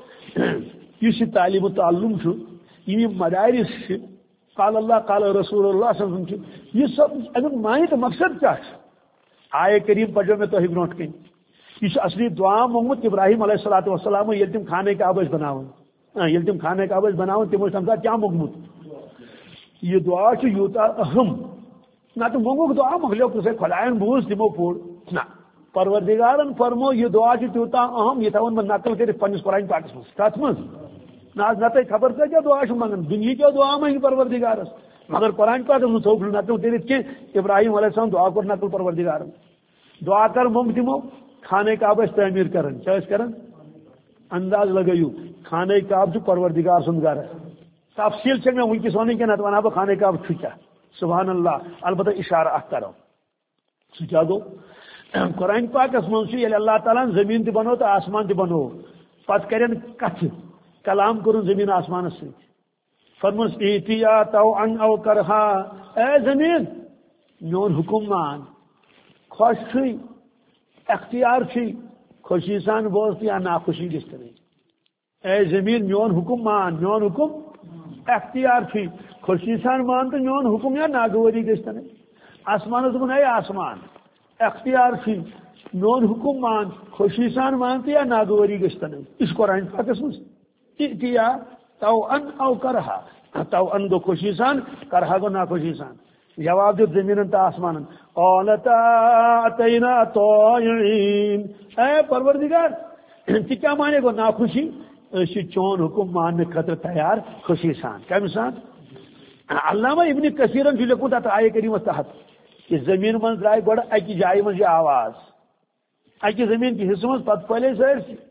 یُس یہِ تعلیٖم و تعلُم چھُ یِم یِم مدارس چھِ قال اللہ قال رسول اللہ صلی اللہ علیہ وسلم چھُ یہِ سب امیُک معنی تہٕ مقصد کیٛاہ چھُ آیے کریم پڑھو مےٚ تۄہہِ برونٛٹھ کَنۍ یہ اصلی دعا موٚنگمُت ابراہیم علیہ الصلوۃ والسلام ییٚلہِ تِم خانہ کعبہ ٲسۍ بناوان ییٚلہِ تِم خانہ کعبہ ٲسۍ بناوان تِم ٲسۍ تمہِ ساتہٕ کیٛاہ موٚنگمُت یہِ دعا چھُ یوٗتاہ اہم نتہٕ موٚنگُکھ دعا مۄکلیو کُسے خۄدایَن بوٗز تِمو پوٚر نہ پروردگارن فرمو یہِ دعا چھُ تیوٗتاہ اہم یہِ تھاوَن بہٕ نقل کٔرِتھ پننِس قرآن پاکس منٛز کتھ منٛز نہ حظ نہ تۄہہِ خبر کۭتیاہ دعا چھُ منگان دُنہیٖکیو دعا منٛگہِ پروردگارس مگر قرآن پاکس منٛز تھوٚوُکھ نہٕ نقل کٔرِتھ کینٛہہ ابراہیم علیہ السلام دعا کوٚر نقل پروردگارن دعا کر موٚنگ تِمو خانہ کعبہ ٲسۍ تعمیٖر کران کیٛاہ ٲسۍ کران انداز لگٲیِو خانہ کعبہ چھُ پروردگار سُنٛد گرٕ تفصیل چھےٚ مےٚ وٕنکیٚس وَنٕنۍ کینٛہہ نتہٕ وَنہٕ ہا بہٕ خانہ کعبہ چھُ کیٛاہ سبحان اللہ البتہ اشارہ اکھ کرو سُہ کیٛاہ گوٚو قرآن پاکس منٛز چھُ ییٚلہِ اللہ تعالیٰ ہن زٔمیٖن تہِ بنوو تہٕ آسمان تہِ بنوو پتہٕ کرن کتھٕ کلام کوٚرُن زٔمیٖن آسمانس سۭتۍ فرموس ایٖتِیا تو ان او کرہا اے زٔمیٖن میون حُکم مان خۄش چھُے اختیار چھُے خوشی سان بوز یا ناخوشی گژھِ تَنٕے اے زٔمیٖن میون حُکم مان میون حُکم اختیار چھُے خوشی سان مان تہٕ میون حُکم یا ناگوٲری گژھِ تَنٕے آسمانس دوٚپُن اے آسمان اختیار چھُے میون حُکم مان خوشی سان مان تہٕ یا ناگوٲری گژھِ تَنٕے یہِ چھُ قرآن پاکس منٛز اِتیا تو ان او کرہا تو ان گوٚو خوشی سان کرہا گوٚو ناخوشی سان جواب دیُت زٔمیٖنن تہٕ آسمانن قالتا اتینا طائعین اے پروردگار تہِ کیٛاہ مانے گوٚو ناخوشی أسۍ چھِ چون حُکم ماننہٕ خٲطرٕ تیار خوشی سان کمہِ سان علامہ ابن کثیرن چھُ لیوکھمُت اتھ آیے کریٖمس تحت کہ زٔمیٖن منٛز درٛاے گۄڈٕ اکہِ جایہِ منٛز یہِ آواز اکہِ زٔمیٖن کہِ حصہٕ منٛز پتہٕ پھٔلے سٲرسٕے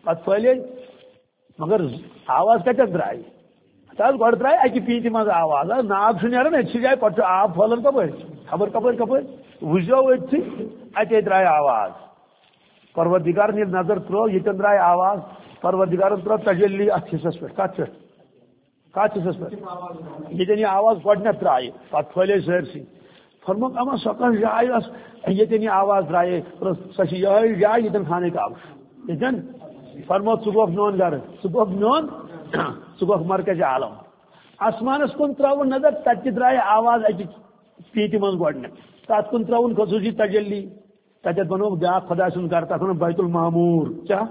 پتہ پھلے مگر آواز کتھ درائے تاز گۄڈٕ درائے اکہ پیٖنتہِ منٛز آواز ناب چھُ نیران أکسٕے جایہِ پتہٕ چھُ آب پھہلان کپٲرۍ خبر کپٲرۍ کپٲرۍ وٕچھو أتھی اتے درائے آواز پروردگارن ییٚلہِ نظر ترٲو ییٚتٮ۪ن درائے آواز پروردگارن ترٲو تجلی اتھ حصس پٮ۪ٹھ کتھ پٮ۪ٹھ کتھ حصس پٮ۪ٹھ ییٚتٮ۪ن یہِ آواز گۄڈٕنیتھ درائے پتہٕ پھہلے سٲرسٕے فرموک اما سۄ کانٛہہ جاے ٲس ییٚتٮ۪ن یہِ آواز درائے سۄ چھِ یِہوٚے جاے ییٚتٮ۪ن خانہ کعبہ چھُ ییٚتٮ۪ن فرمو ژٕ گوکھ میون گرٕ ژٕ گوکھ میون ژٕ گوکھ مرکز عالم آسمانس کُن ترٛاوُن نظر تتہِ تہِ درائے آواز اکہِ پیٖنتہِ منٛز گۄڈٕنیتھ تتھ کُن ترٛاوُن خصوٗصی تجلی تتٮ۪تھ بنووُکھ بیاکھ خۄدا سُنٛد گرٕ تتھ ونان بیت المعمور کیٛاہ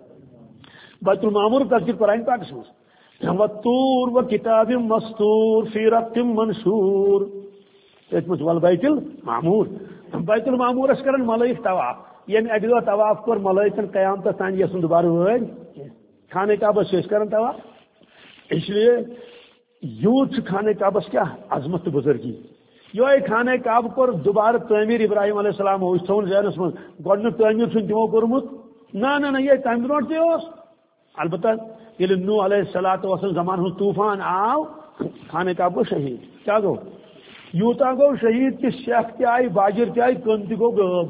بیت المعمور تذکر قرآن پاکس منٛز وَالطُّورِ وَكِتابٍ مَّسْطُورٍ فِي رَقٍّ مَّنشُورٍ تٔتھۍ منٛز وَالبَیتِ المعمور بیت المعمورس کران ملائک طواف ییٚمہِ اکہِ دۄہ طواف کوٚر ملائکن قیامتس تانۍ یژھُن دُبارٕ وٲرۍ خانہ کعبس چھِ أسۍ کران طواف اس لیے یوٗت چھُ خانہ کعبس کیٛاہ عظمت تہٕ بُزرگی یہوے خانہ کعبہ کوٚر دُبارٕ تعمیٖر ابراہیم علیہ السلام اوس تھوٚوُن ذہنس منٛز گۄڈٕنیُک تعمیٖر چھُنہٕ تِمو کوٚرمُت نہ نہ نہ یہِ تمہِ برونٛٹھ تہِ اوس البتہ ییٚلہِ نوح علیہ الصلوۃ والسلام زمانہٕ ہُنٛد طوٗفان آو خانہ کعبہ گوٚو شہیٖد کیٛاہ گوٚو یوٗتاہ گوٚو شہیٖد کہ سیٚکھ تہِ آیہِ باجر تہِ آیہِ کٕن تہِ گوٚو غٲب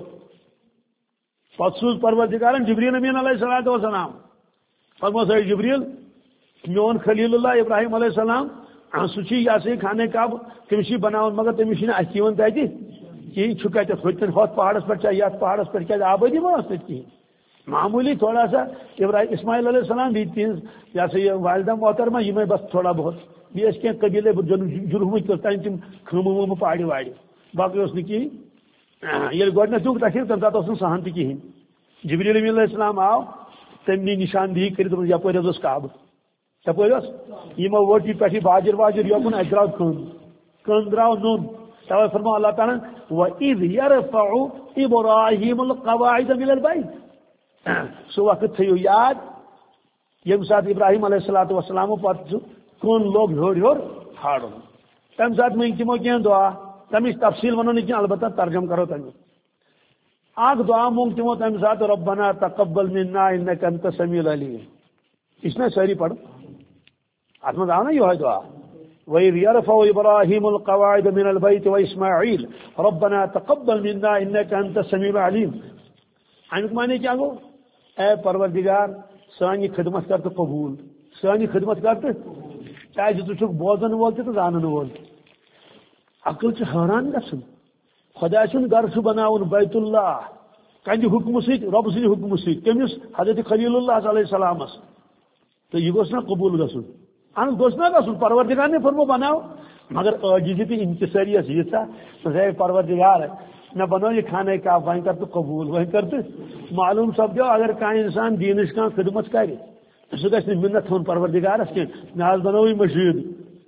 پتہٕ سوٗز پروردگارن جبریٖل امین علیہ الصلوۃ والسلام فرموس ہے جبریٖل میون خلیل اللہ ابراہیم علیہ السلام سُہ چھُ یہِ ہسا یہِ خانہ کعبہ تٔمِس چھِ بناوُن مگر تٔمِس چھِنہٕ اَتھِ یِوان تتہِ کِہیٖنۍ چھُ کتٮ۪تھ ہُتٮ۪ن ہۄتھ پہاڑس پٮ۪ٹھ چاہے یتھ پہاڑس پٮ۪ٹھ کیٛازِ آبٲدی ما ٲس تتہِ کِہیٖنۍ معموٗلی تھوڑا سا ابراہیم اسماعیل علیہ السلام بیٚیہِ تِہنٛز یہِ ہسا یہِ والدہ محترمہ یِمے بس تھوڑا بہت بیٚیہِ ٲسۍ کینٛہہ قبیلے جُرہمٕکۍ توٚتانۍ تِم خٲمہٕ وٲمہٕ پاڑِ واڑِ باقٕے اوس نہٕ کِہیٖنۍ ییٚلہِ گۄڈٕنیتھ دیُت تقریٖر تمہِ ساتہٕ اوس نہٕ سہن تہِ کِہیٖنۍ جبریٖل امین علیہ السلام آو تٔمۍ نی نشاندہی کٔرِتھ دوٚپُن یپٲرۍ حظ اوس کعبہ یپٲرۍ اوس یِمو ؤٹ یہِ پٮ۪ٹھ یہِ باجر واجر یوکُن اَتہِ درٛاو کٕن کٕن درٛاو نوٚن توے فرمو اللہ تعالیٰ وَإِذْ يَرْفَعُ إِبْرَاهِيمُ الْقَوَاعِدَ مِنَ الْبَيْتِ سُہ وقت تھٲیِو یاد ییٚمہِ ساتہٕ ابراہیم علیہ الصلوۃ والسلامو پتہٕ سُہ کٕن لوگ ہیوٚر ہیوٚر کھالُن تمہِ ساتہٕ منٛگۍ تِمو کینٛہہ دعا تمِچ تفصیٖل ونو نہٕ کینٛہہ البتہ ترجم کرو تمیُک اکھ دعا مونگ تِمو تمہِ ساتہٕ ربنا تقبل منا انك انت السميع العليم یہ چھُنہ سٲری پرُن اتھ منٛز آو نا یہوے دعا وَإِذْ يَرْفَعُ إِبْرَاهِيمُ الْقَوَاعِدَ مِنَ الْبَيْتِ وَإِسْمَاعِيلُ رَبَّنَا تَقَبَّلْ مِنَّا إِنَّكَ أَنْتَ السَّمِيعُ الْعَلِيمُ امیُک معنی کیا گوٚو اے پروردگار سٲنۍ خدمت کر تہٕ قبوٗل سٲنۍ خدمت کر تہٕ کیازِ ژٕ چھُکھ بوزن وول تہِ تہٕ زانن وول تہِ عقل چھُ حٲران گژھُن خۄدا سُنٛد گرٕ چھُ بناوُن بیت اللہ کَنہِ حُکمہٕ سۭتۍ رۄبہٕ سٕنٛدِ حُکمہٕ سۭتۍ کٔمِس حضرت خلیل اللہ علیہ السلامس تہٕ یہِ گوٚژھ نا قبوٗل گژھُن اہن گوٚژھ نا گژھُن پروردگار نے فرمو بناو مگر عاجزی تہٕ انکساری ٲس ییٖژاہ ہے پروردگار مےٚ بنوو یہِ خانہ کعبہ وۄنۍ کر تہٕ قبوٗل وۄنۍ کر تہٕ معلوٗم سپدیو اگر کانٛہہ انسان دیٖنٕچ کانٛہہ خدمت کرِ سُہ گژھِ نہٕ مِنت تھاوُن پروردگارس کینٛہہ مےٚ حظ بنٲو یہِ مسجد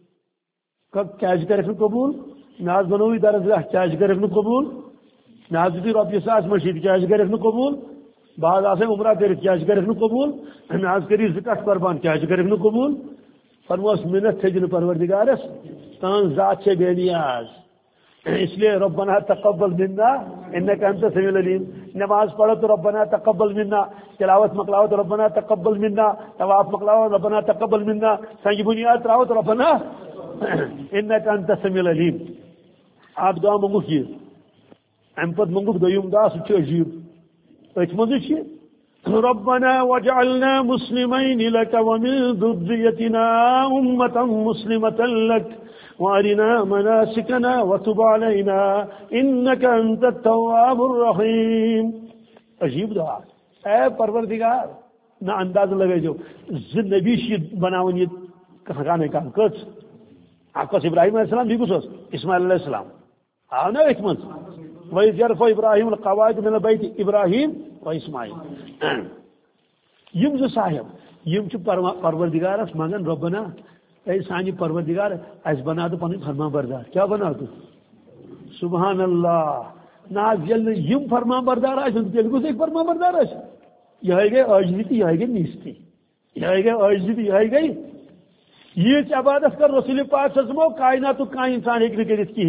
کیازِ کَرٮ۪کھ نہٕ قبوٗل مےٚ حظ بنٲو یہِ درسگاہ کیازِ کَرٮ۪کھ نہٕ قبوٗل مےٚ حظ دِتُے رۄپیہِ ساس مسجد کیازِ کَرٮ۪کھ نہٕ قبوٗل بہٕ حظ آسے عمرہ کٔرِتھ کیازِ کَرٮ۪کھ نہٕ قبوٗل مےٚ حظ کٔرِو زٕ کٹھ قۄربان کیازِ کَرٮ۪کھ نہٕ قبوٗل فرموس مِنت تھٲیزِ نہٕ پروردگارس تہنٛز ذات چھے بے نیاز اس لیے ربنا تقبل منا انك انت السميع العليم نماز پڑھو تو ربنا تقبل منا تلاوت مکلاو تو ربنا تقبل منا طواف مکلاو ربنا تقبل منا سنگ بنیاد تراو تو ربنا انك انت السميع العليم آپ دعا منگوک یہ ام پتہٕ منگوک دوٚیِم دعا سُہ چھُ عجیٖب أتھۍ منٛزٕے چھِ ربنا وجعلنا مسلمين لك ومن ذريتنا أمة مسلمة لك وارنا مناسكنا وتب علينا انك انت التواب الرحيم عجیب دعا اے پروردگار نہ انداز لگے جو زٕ نبی چھِ بناوان یہِ خانہ کعبہ کٔژ اکھ اوس ابراہیم علیہ السلام بیٚیہِ کُس اوس اسماعیل علیہ السلام آو نا أتھۍ منٛز وَإِذْ يَرْفَعُ إِبْرَاهِيمُ الْقَوَاعِدَ مِنَ الْبَيْتِ إِبراهيم وإسماعیل یم زٕ صاحب یم چھِ پروردگارس منگان ربنا اے سانہِ پروردگار اس بنا تو پنٕنۍ فرمان بردار کیا بنا تو سبحان اللہ نہ ییٚلہِ نہٕ یم فرمان بردار آسن تیٚلہِ گوٚژھ أکۍ فرمان بردار آسن یِہے گٔے عاجزی تہٕ یِہے گٔے نیٖستی یِہے گٔے عاجزی تہٕ یِہے گٔے ییٖژ عبادت کر رسول پاک صلی اللہ علیہ وسلم کائناتُک کانٛہہ انسان ہیٚکہِ نہٕ کٔرِتھ کِہیٖنۍ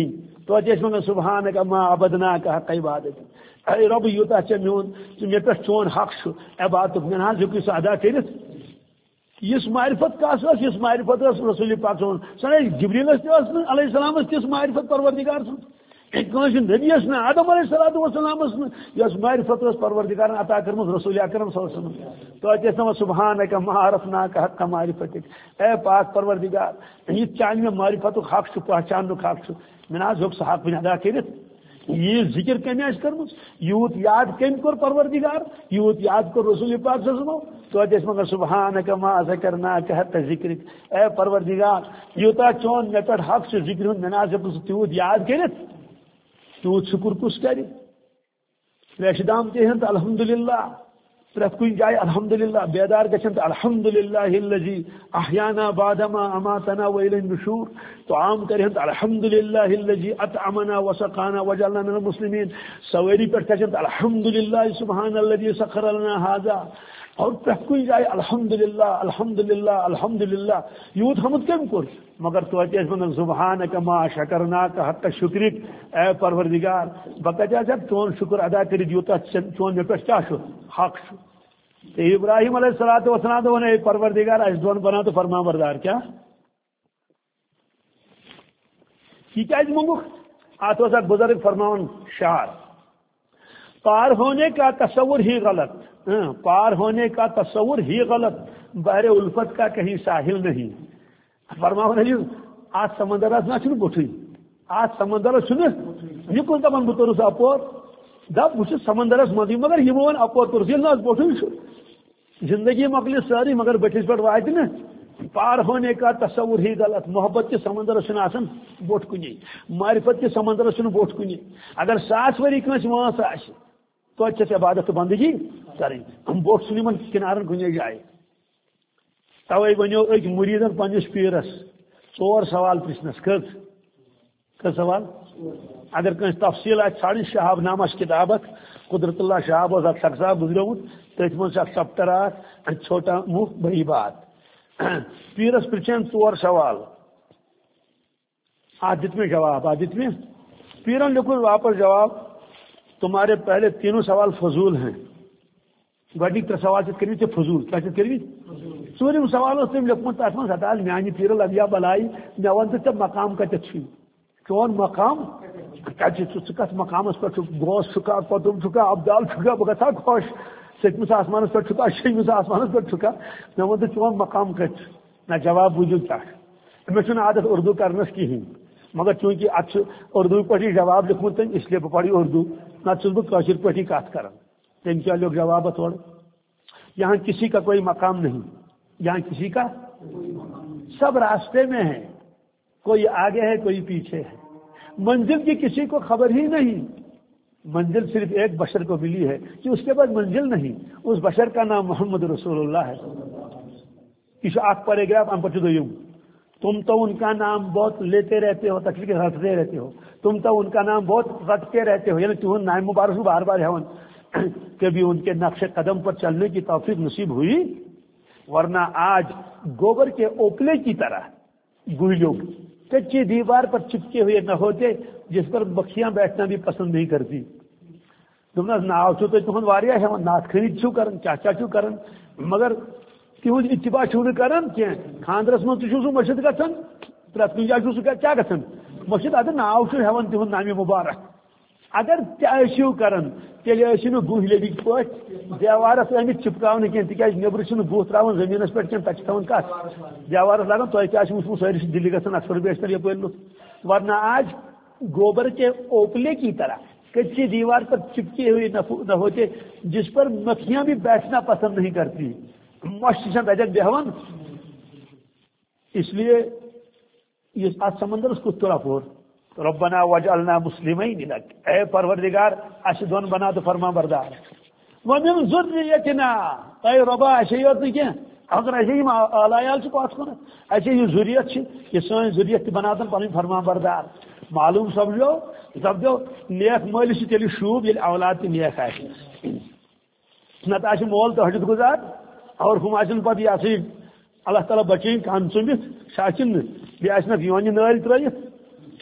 تو منگان سبحانک ما عبدناک حق عبادت اے رب یوتہ ے میون مے پہ چون حق عبادت میں حض ہوں سہ ادا کرت اس معرفت کس اس معرفت رسول پاک صن سر جبریلس تہ علیہ السلام تس معرفت پروردگار سن کنس نبیس نا آدم علیہ الصلوۃ والسلام یس معرفت پروردگار عطا کرم رسول اکرم صلی اللہ علیہ وسلم تو اتنا سبحانک ما عرفناک حق معرفتک اے پاک پروردگار یہ چان میں معرفت حق پہچان حق میں حض ہوں سہ حق بن ادا کرت یہ ذکر کم آس کرم یوت یاد کم کور پروردگار یوت یاد کور رسول پاک صلی اللہ علیہ وسلم تو مگر سبحانک ما ذکرناک حق ذکرک اے پروردگار یوتہ چون مے پہ حق سے ذکر ہوں میں تیوت یاد کرت تیوت شکر کس کر ریشدام تہند الحمدللہ پریت کن جائے الحمدللہ بیدار گھن تو الحمدللہ الذی احیانا بعدما اماتنا والی النشور تو عام کرہن تو الحمدللہ الذی اطعمنا وسقانا وجعلنا من المسلمین سویری پہ گھن تو الحمدللہ سبحان الذی سخر لنا هذا اور پریت کن جائے الحمدللہ الحمدللہ الحمدللہ یوت حمد کم کور مگر تو من سبحانک ما شکرناک حق شکرک اے پروردگار بکجا جب چون شکر ادا کر یوتہ چون مے پہ کیا حق تو ابراہیم علیہ الصلوۃ والسلام تو اے پروردگار اس دون بنا تو فرما بردار کیا یہ کیا منگو آت وسا بزرگ فرمان شعر پار ہونے کا تصور ہی غلط پار ہونے کا تصور ہی غلط بحر الفت کا کہیں ساحل نہیں فرماون علی آج سمندر نا چھ بٹھے آج سمندر یہ کن دپان بہ ترس اپور دپ بہ سمندرس مزے مگر یہ ون اپور ترس نا بٹھے زندگی مکل ساری مگر بٹھس پہ وات نا پار ہونے کا تصور ہی غلط محبت کے سمندر آسان بوٹ کن معرفت کے سمندر بوٹ کن اگر ساس وری کنس وانس آ تو چھس عبادت تو بندگی کریں ہم بوٹ سن کنارن کن جائے توے ونیو اک مریدن پنس پیرس ژور سوال پرچھنس کھت کھت سوال اگر کنس تفصیل آ ژھانڈ شہاب نامس کتابت قدرت اللہ شہاب اک شخص گزریومت تھی من اک چپٹر اک چھوٹا منہ بڑی بات پیرس پرچھن ژور سوال آج دت میں جواب آج دت میں پیرن لکھن واپس جواب تمہارے پہلے تینوں سوال فضول ہیں گۄڈنِکۍ ترٛےٚ سوال چھِ کٔرمٕتۍ ژےٚ فضوٗل کیٛاہ چھِ کٔرمٕتۍ ژوٗرِم سوال اوس تٔمۍ لیوکھمُت تَتھ منٛز ہتا میٛانہِ پیٖرٕ لَگیا بَلاے مےٚ وَن تہٕ ژےٚ مقام کَتٮ۪تھ چھُے چون مقام کَتہِ چھُ ژٕ کَتھ مقامَس پٮ۪ٹھ چھُکھ گوس چھُکھا قۄدُم چھُکھا اَبدال چھُکھا بہٕ گژھٕ ہا خۄش سٔتمِس آسمانَس پٮ۪ٹھ چھُکھا شیٚیمِس آسمانَس پٮ۪ٹھ چھُکھا مےٚ ووٚن تہٕ چون مقام کَتہِ چھُ نہ جواب بوٗزِو کیٛاہ مےٚ چھُنہٕ عادت اُردو کَرنَس کِہیٖنۍ مگر چوٗنٛکہِ اَتھ چھُ اُردو پٲٹھی جواب لیوکھمُت تٔمۍ اِسلیے بہٕ پَرٕ اُردو نَتہٕ چھُس بہٕ کٲشِر پٲٹھی کَتھ کَران تٔمۍ کیٛاہ لیوکھ جواب تورٕ یہاں کسی کا کوئی مقام نہیں یہاں کسی کا سب راستے میں ہے کوئی آگے ہے کوئی پیچھے ہے منزل کی کسی کو خبر ہی نہیں منزل صرف ایک بشر کو ملی ہے کہ اس کے بعد منزل نہیں اس بشر کا نام محمد رسول اللہ ہے اس آگ پڑے گا ہم پچھو دوں تم تو ان کا نام بہت لیتے رہتے ہو تکلیف رٹتے رہتے ہو تم تو ان کا نام بہت رٹتے رہتے ہو یعنی تمہیں نام مبارک بار بار ہے کبھی ان کے نقش قدم پر چلنے کی توفیق نصیب ہوئی ورنہ آج گوبر کے اوپلے کی طرح گوئلوں کچی دیوار پر چپکے ہوئے نہ ہوتے جس پر بکھیاں بیٹھنا بھی پسند نہیں کرتی تم ناو چھو تو تہد واریاہ ہے نعت خرید چھو کرن کیا کیا چھو کرن مگر تہد اتباع چھو نہ کرن کی خاندرس من تہ سو مشد گژھان پرت کن جائے سو کیا گژھان مشد اگر ناو چھو ہیوان تہد نام مبارک اگر تیو کران تیل ٲسِو گُہلہِ پٲٹھۍ دیوارس آمٕتۍ چپکاونہٕ کینٛہہ تِکیازِ نیبرٕ چھُنہٕ بُتھ تراوان زٔمیٖنس پٮ۪ٹھ کینٛہہ تتہِ چھِ تھاوان کتھ دیوارس لگان تۄہہِ تہِ آسہِ وٕچھمُت سٲری چھِ دِلہِ گژھان اکثر بیشتر یپٲرۍ لُکھ ورنہ آج گوبر کے اوپلے کی طرح کچی دیوار پر چپکے ہوئے نہ ہوتے جس پر مکھیاں بھی بیٹھنا پسند نہیں کرتی مش چھِ تتٮ۪ن بیہوان اس لیے یہ اتھ سمندرس کُس تُل اپور ربنا وجعلنا مسلمین لک اے پروردگار اس دون بنا تو فرما بردار ومن ذریتنا اے ربا اسی یوت نہ کینٛہہ اگر اسی یم آلایال چھ پاس کن اسی یہ ذریت چھ یہ سن ذریت بنا تو پنن فرما بردار معلوم سمجھو سمجھو نیک مٲلِس چھِ تیٚلہِ شوٗب ییٚلہِ اولاد تہِ نیک آسہِ نتہٕ آسہِ مول تو حجت گزار اور ہم آسن پتہٕ یہ سا اللہ تعالیٰ بچٲیِن کان ژوٚمِتھ سُہ آسن نہٕ بیٚیہِ آسنکھ یونہِ نٲلۍ ترٲیِتھ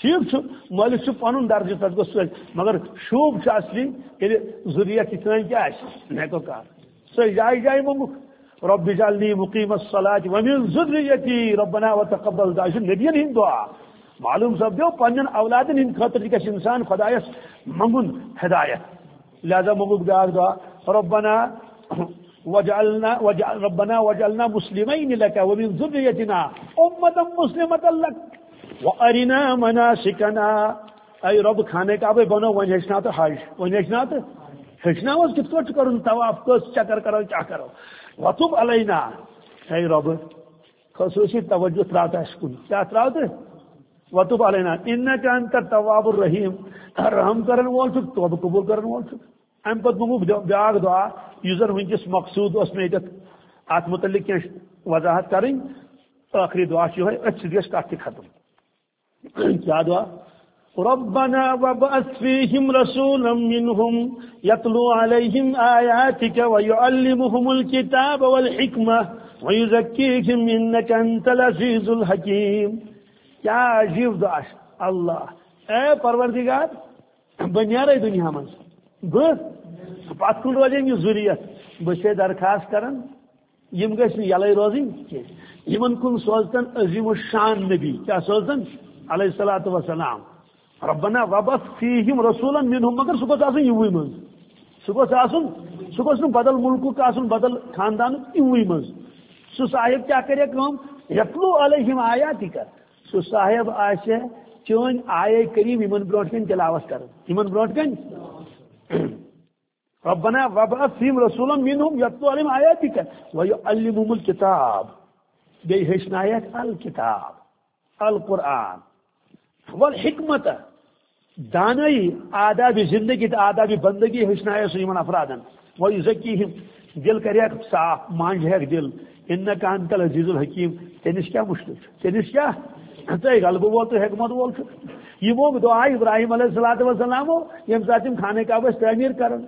ٹھیک مالک پن درجہ تک گوس مگر شوب اصلی ضروریت چین کیا نیکو کار سو جائے جائے منگک رب اجعلنی مقیم الصلاۃ ومن ذریتی ربنا وتقبل دعا یہ نبیین ہند دعا معلوم سپدو پنن اولادن ہند خاطر گژھِ انسان خدایس منگن ہدایت لہذا منگک بیاکھ دعا ربنا وجعلنا وجعل ربنا وجعلنا مسلمین لك ومن ذریتنا امة مسلمة لك وارنا مناسکنا اے رب خانے کعبہ بنو ون ہیچنا تو حج ون ہیچنا تو ہیچنا کت پہ کرن طواف کس چکر کرو کیا کرو وتب علینا اے رب خصوصی توجہ ترات اس کن کیا ترات وتب علینا انک انت التواب الرحیم رحم کرن وول چھ توبہ قبول کرن وول چھ ام پت منگو بیاکھ دعا اس زن ونکس مقصود اس میں ات متعلق کی وضاحت کریں آخری دعا چھ ہے اچھ گیس کٹ ختم کیا دعا ربنا وابعث فيهم رسولا منهم يتلو عليهم آياتك ويعلمهم الكتاب والحكمة ويزكيهم إنك أنت العزيز الحكيم کیا عجیب دعا اللہ اے پروردگار بنیارے دنیا من بس پت کن روزن یہ ضروریت بس درخواست کرن یم گھن یلے روزن یمن کن سوزتن عظیم الشان نبی کیا سوزتن علیہ الصلوۃ والسلام ربنا وابعث فیہم رسولا منہم مگر سہ گوس آسن یوی من سہ گوس آسن سہ گوس نہ بدل ملکک آسن بدل خاندان یوی من سہ صاحب کیا کرے کام یتلو علیہم آیاتک سہ صاحب آسہ چون آیے کریم یمن برونٹ کن تلاوت کرن یمن برونٹ کن ربنا وابعث فیہم رسولا منہم یتلو علیہم آیاتک ویعلمہم الکتاب بی ہیچنایت الکتاب القرآن والحکمت دانائی آداب زندگی آداب بندگی ہچنائے سو یمن افرادن وہ یزکیہم دل کریک صاف مانج ہے دل انک انت العزیز الحکیم تینس کیا مشکل تینس کیا تے غلب وول تو حکمت وول یہ وہ دعا ابراہیم علیہ الصلوۃ والسلام یم ساتھ کھانے کعبہ تعمیر کرن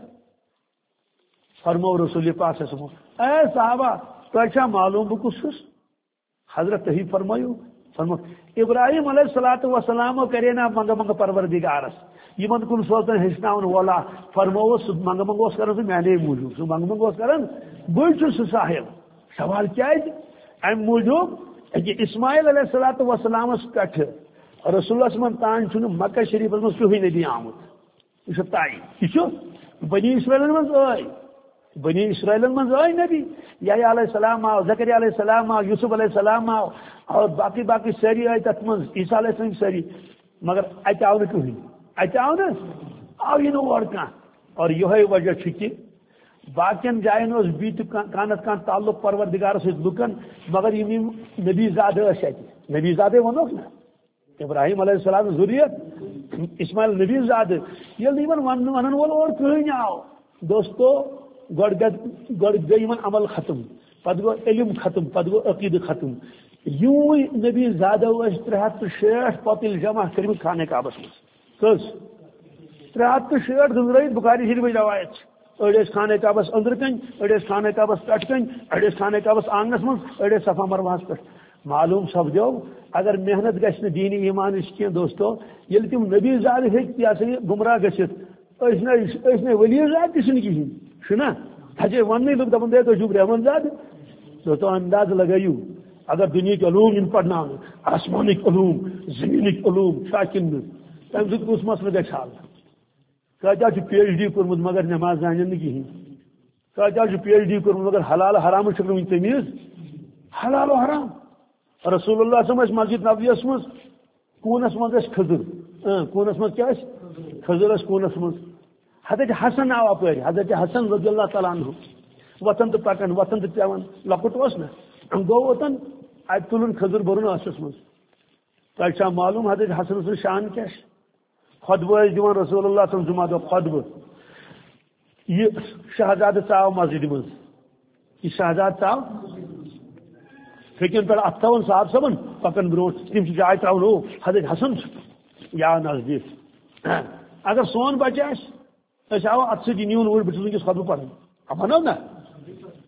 فرمو رسول پاک صلی اللہ علیہ وسلم اے صحابہ تہ معلوم بہ کس حضرت تہی فرمایو فرمو ابراہیم علیہ الصلوۃ والسلام کرے نا منگ منگ پروردگارس یمن کن سوزن ہچناون والا فرموس منگ منگ اس کرن میانے موجود سو منگ منگ اس کرن بوچ سو صاحب سوال کیا ہے ام موجود کہ اسماعیل علیہ الصلوۃ والسلام اس کٹھ رسول اللہ من تان چھن مکہ شریف من کوئی نبی آمد یہ تائی یہ بنی اسرائیل من آئی بنی اسرائیل من آئی نبی یحییٰ علیہ السلام آو زکریا علیہ السلام آو یوسف علیہ السلام آو اور باقی باقی ساری آئی تک من عیسیٰ علیہ السلام ساری مگر اتہ آو نا کہیں اتہ آو نا آو یہ نور کان اور یہ وجہ کہ باقین جائن اس بیت کانت کان تعلق پروردگار سے لکن مگر یہ نبی زادہ اس نبی زادہ ونوک نا ابراہیم علیہ السلام ضروریت اسماعیل نبی زادہ یہ لیون ون ونن وول اور کہیں آو دوستو گڑ گڑ گئی من عمل ختم پتہ گو علم ختم پتہ گو عقید ختم یوں نبی زادہ اس ترے ہتھ شیٹھ پتل جمع کرم خانے کعبس مز کس ترے ہتھ شیٹھ گزرائت بخاری شریف روایت اڑس خانے کعبس اندر کن اڑس خانے کعبس پٹ کن اڑس خانے کعبس آنگنس مز اڑس صفا مروہس پہ معلوم سپدو اگر محنت گھس دین ایمان کی دوستو یل تم نبی زاد ہیک یہ سا گمراہ گھت اس ولی زاد تہ کہین چھنا حجے ون لوگ دپان دے تو چھو رحمان زاد تو انداز لگائیو اگر دنیا کے علوم ان پڑھنا آسمانک علوم زمینک علوم شاکن تم سب کس مسئلہ گھس حل کتیا پی ایچ ڈی کورمت مگر نماز زانن کہین کتیا پی ایچ ڈی کورمت مگر حلال حرام چھ ون تمیز حلال و حرام رسول اللہ صلی اللہ علیہ وسلم مسجد نبویس مز کونس مز کھزر کونس مز کیا کھزر کونس مز حضرت حسن آو اپر حضرت حسن رضی اللہ تعالیٰ عنہ وطن تو پکان وطن تو پیوان لکٹ اس نا گو وطن ات تلن کھزر برن آسس مز تہ معلوم حضرت حسن سن شان کیا خطبہ دان رسول اللہ صلی اللہ علیہ وسلم جمعہ دہ خطبہ یہ شہزاد ژاو مسجد مز یہ شہزاد ژاو فکن پہ ات تھون صاحب صبن پکن برو تم جائے ترو حضرت حسن یا نزدیک اگر سون بچہ اس آو ات سی نیون اوڑ بچ ونکس خطبہ پڑھن اب ونو نا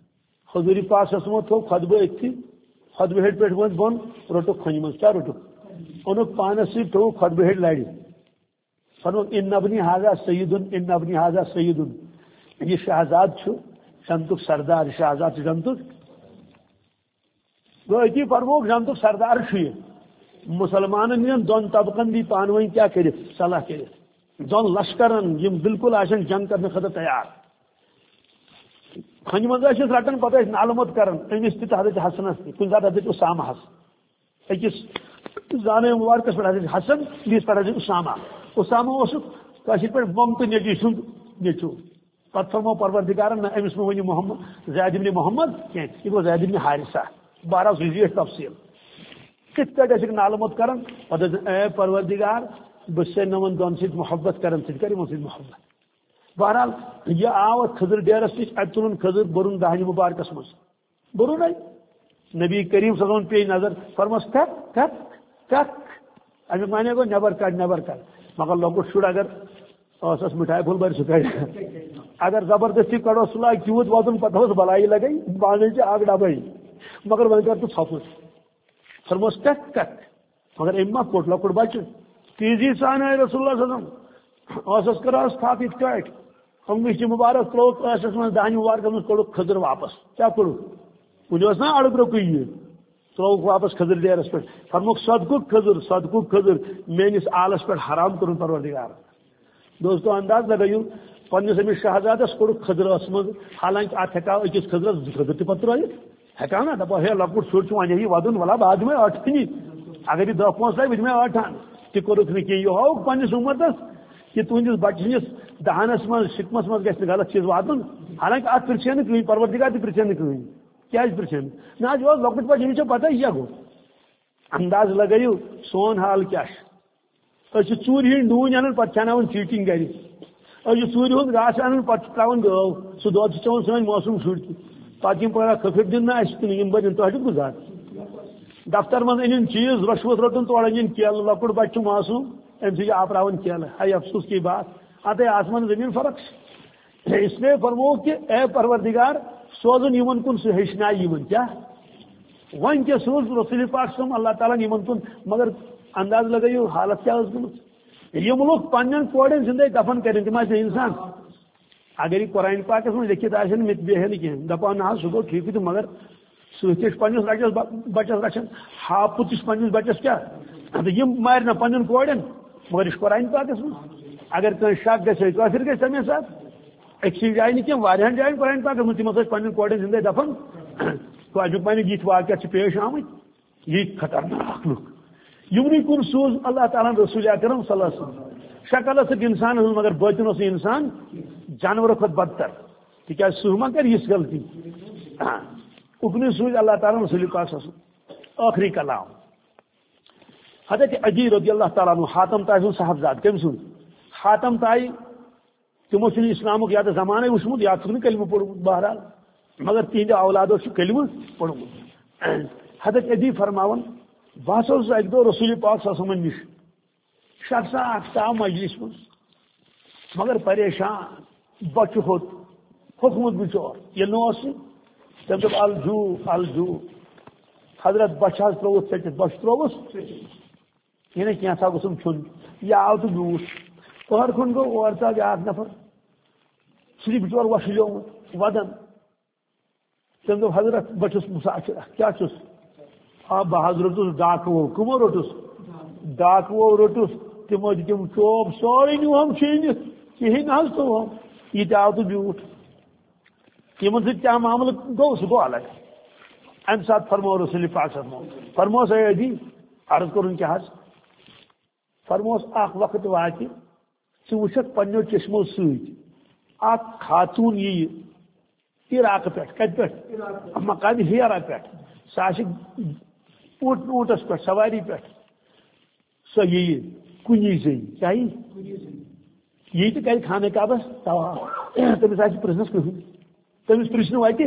حضور پاک صلی اللہ علیہ وسلم تھو خطبہ اتھی خطبہ ہیٹ پہ ون بن روٹو کھنج مز کیا روٹو اونک پانس سی تو خطبہ ہیڈ لڑی فرمو ان ابنی حاضہ سیدن ان ابنی حاضہ سیدن یہ شہزاد چھو جنتک سردار شہزاد جنتک گو اتی فرموک جنتک سردار چھو یہ مسلمانن ین دون طبقن دی پانوین کیا کرت صلاح کرت دون لشکرن یم بالکل آشن جنگ کرنے خطر تیار کھنج مز رٹان پتہ معلومات کران امس تہ حضرت حسنس تہ کن سات حضرت اسامہ اکس زانے مبارکس پہ حضرت حسن بیس پہ حضرت اسامہ اسامہ اس پہ بم تو نیچی سند نیچو پتہ فرمو پروردگارن امس مہ ونیو محمد زید بن محمد کی یہ گو زید بن حارثہ بارہ زیٹ تفصیل کت پہ معلومات کران پتہ اے پروردگار بس نمن دون ست محبت کران ست کر سید محبت بہرحال یہ آو خضر ڈیرس نش ات تلن خضر برون دہنی مبارکس مز برون نبی کریم صلی اللہ علیہ وسلم پی نظر فرمس تک تک تک امیک مانے گو نبر کڑ نبر کڑ مگر لوکٹ شر اگر اس مٹھائی پھول بر سہ اگر زبردستی کڑو سہ تیوت وزن پتہ بلائی لگے بانے چھ آگ ڈبے مگر ون کر تو ژھپس فرمس تک تک مگر ام ما کوٹ لوکٹ بچہ تیزی سان آئی رسول اللہ صلی اللہ علیہ وسلم اس کرا تھپ ات پہ انگشت مبارک تروک ٲسس من دہنہِ مبارکس من کوڑک خضر واپس کیا کوڑ کن نا اڑ برو یہ تروک واپس خضر ڈیرس پہ فرموک صدقک خضر صدقک خضر میانس آلس پہ حرام کرن پروردگار دوستو انداز لگائیو پنس امس شہزادس کوڑک خضر من حالانکہ ات ہکا اکس خضرس زٕ خضر تہ پتہ ترٲیِتھ ہکا نا دپا ہے لۄکُٹ شُر چھُ وۄنۍ یی ودُن ولا بہٕ دِمے ٲٹھنی اگر یہ دہ پانٛژھ لگہِ بہٕ دِمے ٲٹھن تہ کوٚرُکھ نہٕ کینٛہہ یہِ ہووُکھ پننِس اُمتس کہ تہندس بچہ سندس دہانس من شکمس من گھس غلط چیز واتن حالانکہ ات پرچھے نا کہین پروردگار تہ پرچھے نا کہین کیا پرچھے نا یہ لۄکٹ بچہ امس پتہ یہ گو انداز لگائیو سون حال کیا أسۍ چھِ ژوٗرِ ہٕنٛدۍ ڈوٗنۍ انان پتہٕ کھٮ۪ناوان چیٖٹِنگ گرِ أسۍ چھِ ژوٗرِ ہُنٛد گاسہٕ انان پتہٕ تراوان گٲو سُہ دۄد چھِ چٮ۪وان سٲنۍ موسوم شُرۍ تہِ پتہٕ یِم پگاہ کھٔکھٕر دِن نہٕ اَسہِ تہٕ یِم بٔرِن تۄہہِ گُزار دفتر منٛز أنِن چیٖز رشوت رٹُن تورٕ أنِن کیلہٕ لۄکُٹ بچہ چھُ معصوٗم أمۍ سۭتۍ چھِ آپراوان کیلہٕ ہے افسوس کی بات آتے آسمان زمین فرق اس لیے فرمو کہ اے پروردگار سوزن یمن کن سہ ہیچنا یمن کیا ون کے سوز رسول پاک صلی اللہ تعالیٰ یمن کن مگر انداز لگائیو حالت کیا گمت یم لوگ پنن کوڑن زندے دفن کریں تم انسان اگر یہ قرآن پاکس من لکھت آن مت بیہے نا کھین دپان نا سہ گو ٹھیک تو مگر ست پنس رچس بچس رچان ہاپت پنس بچس کیا یم مار نا پنن کوڑن مگر یہ قرآن پاکس من اگر کن شک گھے کافر گھس تمے سات اکسی جائیں نی کھین جائیں قرآن پاک من تم پنن کوڑن زندے دفن تو اجک مانے یہ واقعہ پیش آمت یہ خطرناک لک یمنی کن سوز اللہ تعالیٰ رسول اکرم صلی اللہ علیہ وسلم شکل ٲسٕکھ انسان ہٕنٛز مگر باطن اوس انسان جانورو کھۄتہٕ بدتر تِکیٛازِ سُہ ما کرِ یِژھ غلطی اُکنُے سوٗزۍ اللہ تعالیٰ رسول پاک صلی اللہ علیہ وسلم ٲخری کلام حضرت عدی رضی اللہ تعالیٰ عنہ حاتم طائی سُنٛد صاحبزاد کٔمۍ سُنٛد حاتم طائی تمو چھُنہٕ اسلامُک یا تہٕ زمانے وٕچھمُت یا چھُکھ نہٕ کلمہٕ پوٚرمُت بہرحال مگر تِہنٛدِ اولادو چھُ کلمہٕ پوٚرمُت حضرت عدی فرماون بہ ہسا اوسُس اکہِ دۄہ رسول پاک صلی اللہ علیہ وسلم نِش شخصا اکھ ژاو مجلس منٛز مگر پریشان بچہ ہوٚت کھوٚتمُت بِچور ییٚلہِ نہٕ اوس تٔمۍ دوٚپ الجوٗ الجوٗ حضرت بچہ حظ ترٛووُس ژٔٹِتھ بچہ ترٛووُس یہِ نہ کینٛژھا گوٚژھُم کھیوٚن یہِ آو تہٕ بیوٗٹھ پٔہر کھنٛڈ گوٚو اورٕ ژاو بیٛاکھ نفر سُہ چھُ بِچور وۄشلیومُت ودان تٔمۍ دوٚپ حضرت بہٕ چھُس مُسافِر کیٛاہ چھُس آ بہ حض روٹس ڈاکوو کمو روٹس ڈاکوو روٹس تمو دِتِم چوب سورُے نیوہم چھیٖنِتھ کہیٖنۍ نہ حظ تُلہم یہِ تہِ آو تہٕ بیوٗٹھ یِمن سۭتۍ کیٛاہ معاملہٕ گوٚو سُہ گوٚو الگ امہِ ساتہٕ فرمو رسول پاک صلی اللہ علیہ وسلم فرموس اے عدی عرض کوٚرُن کیٛاہ حظ فرموس اکھ وقت واتہِ ژٕ وٕچھکھ پننیو چشمو سۭتۍ اکھ خاتوٗن یِیہِ عراقہٕ پٮ۪ٹھ کتہِ پٮ۪ٹھ مقامِ ہیرا پٮ۪ٹھ سۄ آسہِ اونٹ اونٹس پٮ۪ٹھ سواری پٮ۪ٹھ سۄ یِیہِ کُنی زٔنۍ کیٛاہ یی یہِ تہِ کرِ خانہ کعبس طواف تٔمِس آسہِ پرژھنس کٕہٕنۍ تٔمِس پرژھنہٕ وتہِ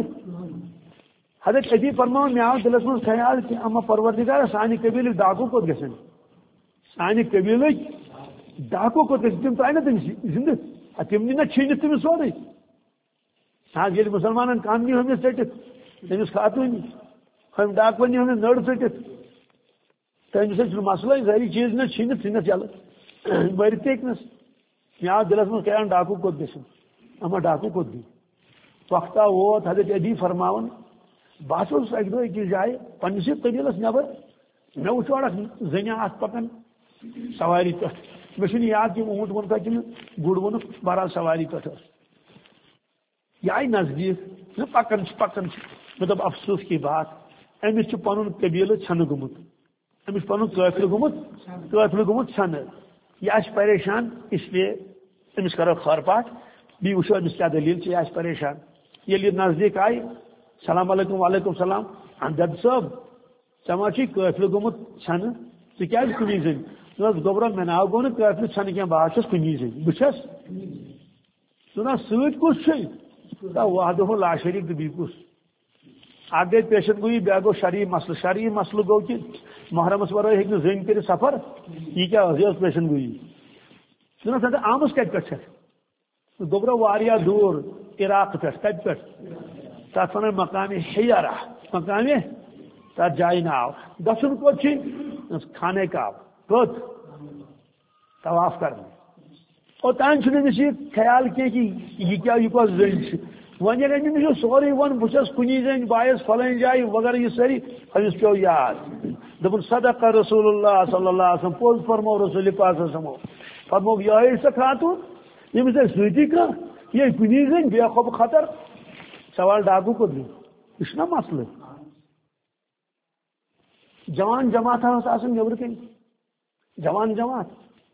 حضرت عدی فرماوان مےٚ آو دلس منٛز خیال کہِ اما پروردگار سانہِ قبیلٕکۍ ڈاکوٗ کوٚت گژھن سانہِ قبیلٕکۍ ڈاکوٗ کوٚت گژھن تِم ترٛایہِ نا تٔمِس زنٛدٕ تِم نی نا چھیٖنِتھ تٔمِس سورُے آز ییٚلہِ مُسلمانن کم نی أمِس ژٔٹِتھ تٔمِس خاتوٗنی ہُمۍ ڈاکوٗن نی أمِس نٔر ژٔٹِتھ تمس مسئلہ ساری چیز نا چھینت ژھنس یلہ مرت ہیکنس مے آو دلس من کر ڈاکو کوت گھن اما ڈاکو کوت دی وقتا ووت حضرت ابی فرماون بہت اک دہ أکس جائے پنس قبیلس نبر مے وچھ زنیا ات پکان سواری پہ مے یاد کہ اونٹ وونکا کن گڑ وونک بہرحال سواری پہ یہ آئی نزدیک پکان پکان مے دپ افسوس کی بات امس پن قبیلہ چھن گومت امس پن قافلہ گومت قافلہ گومت چھن یہ آس پریشان اس لیے امس کرو خیر پاٹ بی وچھو امس کیا دلیل یہ آس پریشان یل یہ نزدیک آئی السلام علیکم وعلیکم السلام دد صاحب ژے ما چھی قافلہ گومت چھن ژٕ کیازِ کُنی زٔنۍ دس گوبرا مے ناو گو نہٕ قافلہ چھنہ کینٛہہ بہٕ حظ چھُس کُنی زٔنۍ بہٕ چھس ژٕ نا سۭتۍ کُس چھُے وحدہ لا شریک تو بی کس اک گئی پیشن گوئی بیا گو شرعی مسئلہ شرعی مسئلہ گو کہ محرمس ورائے ہیکہ زن کر سفر یہ کیا یہ پیشن گوئی نا سا آمس کت پہ گوبرا واریاہ دور عراق پہ کت پہ تک ون مقام حیرہ مقام تر جائے ناو گھن کوت خانہ کعب کوت طواف کرنے اوتان چھ یہ خیال کی کہ یہ کیا یہ کس زن ون امس سوری ون بس کنی زن باعث فلن جائے وغیرہ یہ ساری امس پیو یاد دپن صدق رسول اللہ صلی اللہ علیہ وسلم پوز فرمو رسول پاک سمو فرمو یہ سا خاتون یمس ستی کھانا یہ کنی زن بے خوف خطر سوال ڈاکو کو دی یہ نا مسئلہ جوان جماعت آسان نبر کن جوان جماعت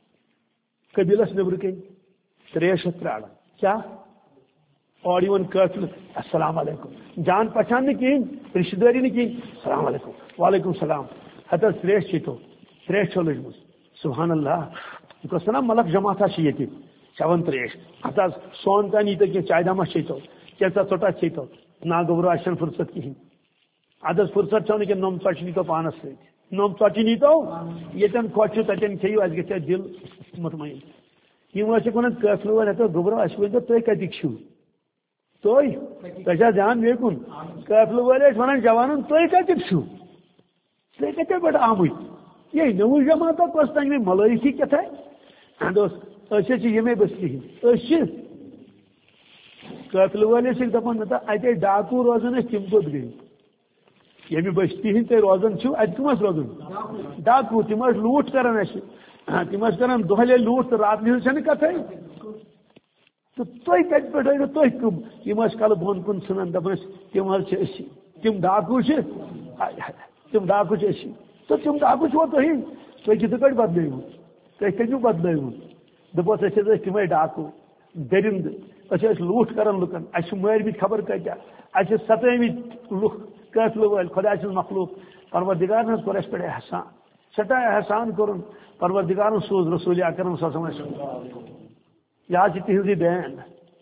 قبیلس نبر کن تریش تران کیا اور قافل السلام علیکم جان پہچان نہیں کہین رشتہ داری نہیں کہین السلام علیکم وعلیکم السلام ہتھ تریش چیتو تریش چھ لجم سبحان اللہ یہ نا ملک جماعت یہ چون تریش ہتھ سون تان یہ کی چائے دامہ چیتو کیسا ژوٹا چیتو نا گوبرو اچھن فرصت کہین اد فرصت چھو کہ نوم ژوچ نیتو پانس ست نوم ژوچ نیتو یتن کھوچو تتن کھیو اس گژھِ دل مطمئن یم ون قافلہ وول ہتو گوبرو اس ورن تھی کتک چھو تھی تہ دھیان بی کن قافلہ وول ونان جوانن تھی کتک چھو تھی کتنے پہ آمت یہ نو جماعت کس تین ملائکی کتھا دس یمے بستی ہند قافلہ وولس دپان اتنے ڈاکو روزان تم کوت گئی یمہ بستی ہند تھی روزان ات کم روزان ڈاکو تم لوٹ کران تم کران دہلے لوٹ تو رات ہند کتھے تو تھی کت پہ تھی کم یم کل بون کن ژھنان دپان تم تم ڈاکو تم ڈاکو تو تم ڈاکو چھو تھی تھی کت پہ بدلو تھی کتو بدلو دپوس تمے ڈاکو درند اچھے لوٹ کران لکن اچھے مارمت خبر کتیا اچھے ستمت لوک قافلہ ول خدا سن مخلوق پروردگار ہز کور اس پہ احسان سٹھا احسان کورن پروردگار سوز رسول اکرم صلی اللہ علیہ وسلم یہ تہذی بین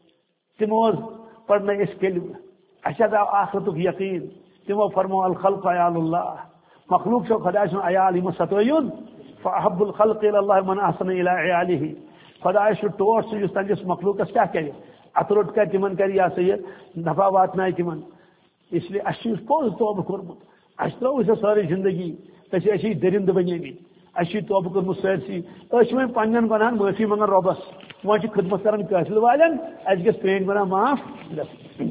تمو پڑھنے اس کلم اچھا آو آخرت یقین تمو فرمو الخلق عیال اللہ مخلوق چو خدا سن عیال یم ستوین فاحب الخلق الى اللہ من احسن الى عیاله خدا سن ٹوٹ سے تنس مخلوقس کیا کرے اتروٹ کر تمن کر یہ سا یہ نفع واتن تمن اس لیے اس پوز توبہ کورمت اس ترو اس ساری زندگی اچھے اچھی درند بنیمت اچھی توبہ کورمت سارسی اس وۄنۍ پنن گناہن معافی منگان رۄبس وۄنۍ خدمت کران قافلہ والٮ۪ن اَسہِ گژھِ پرٛٲنۍ گناہ معاف گژھٕنۍ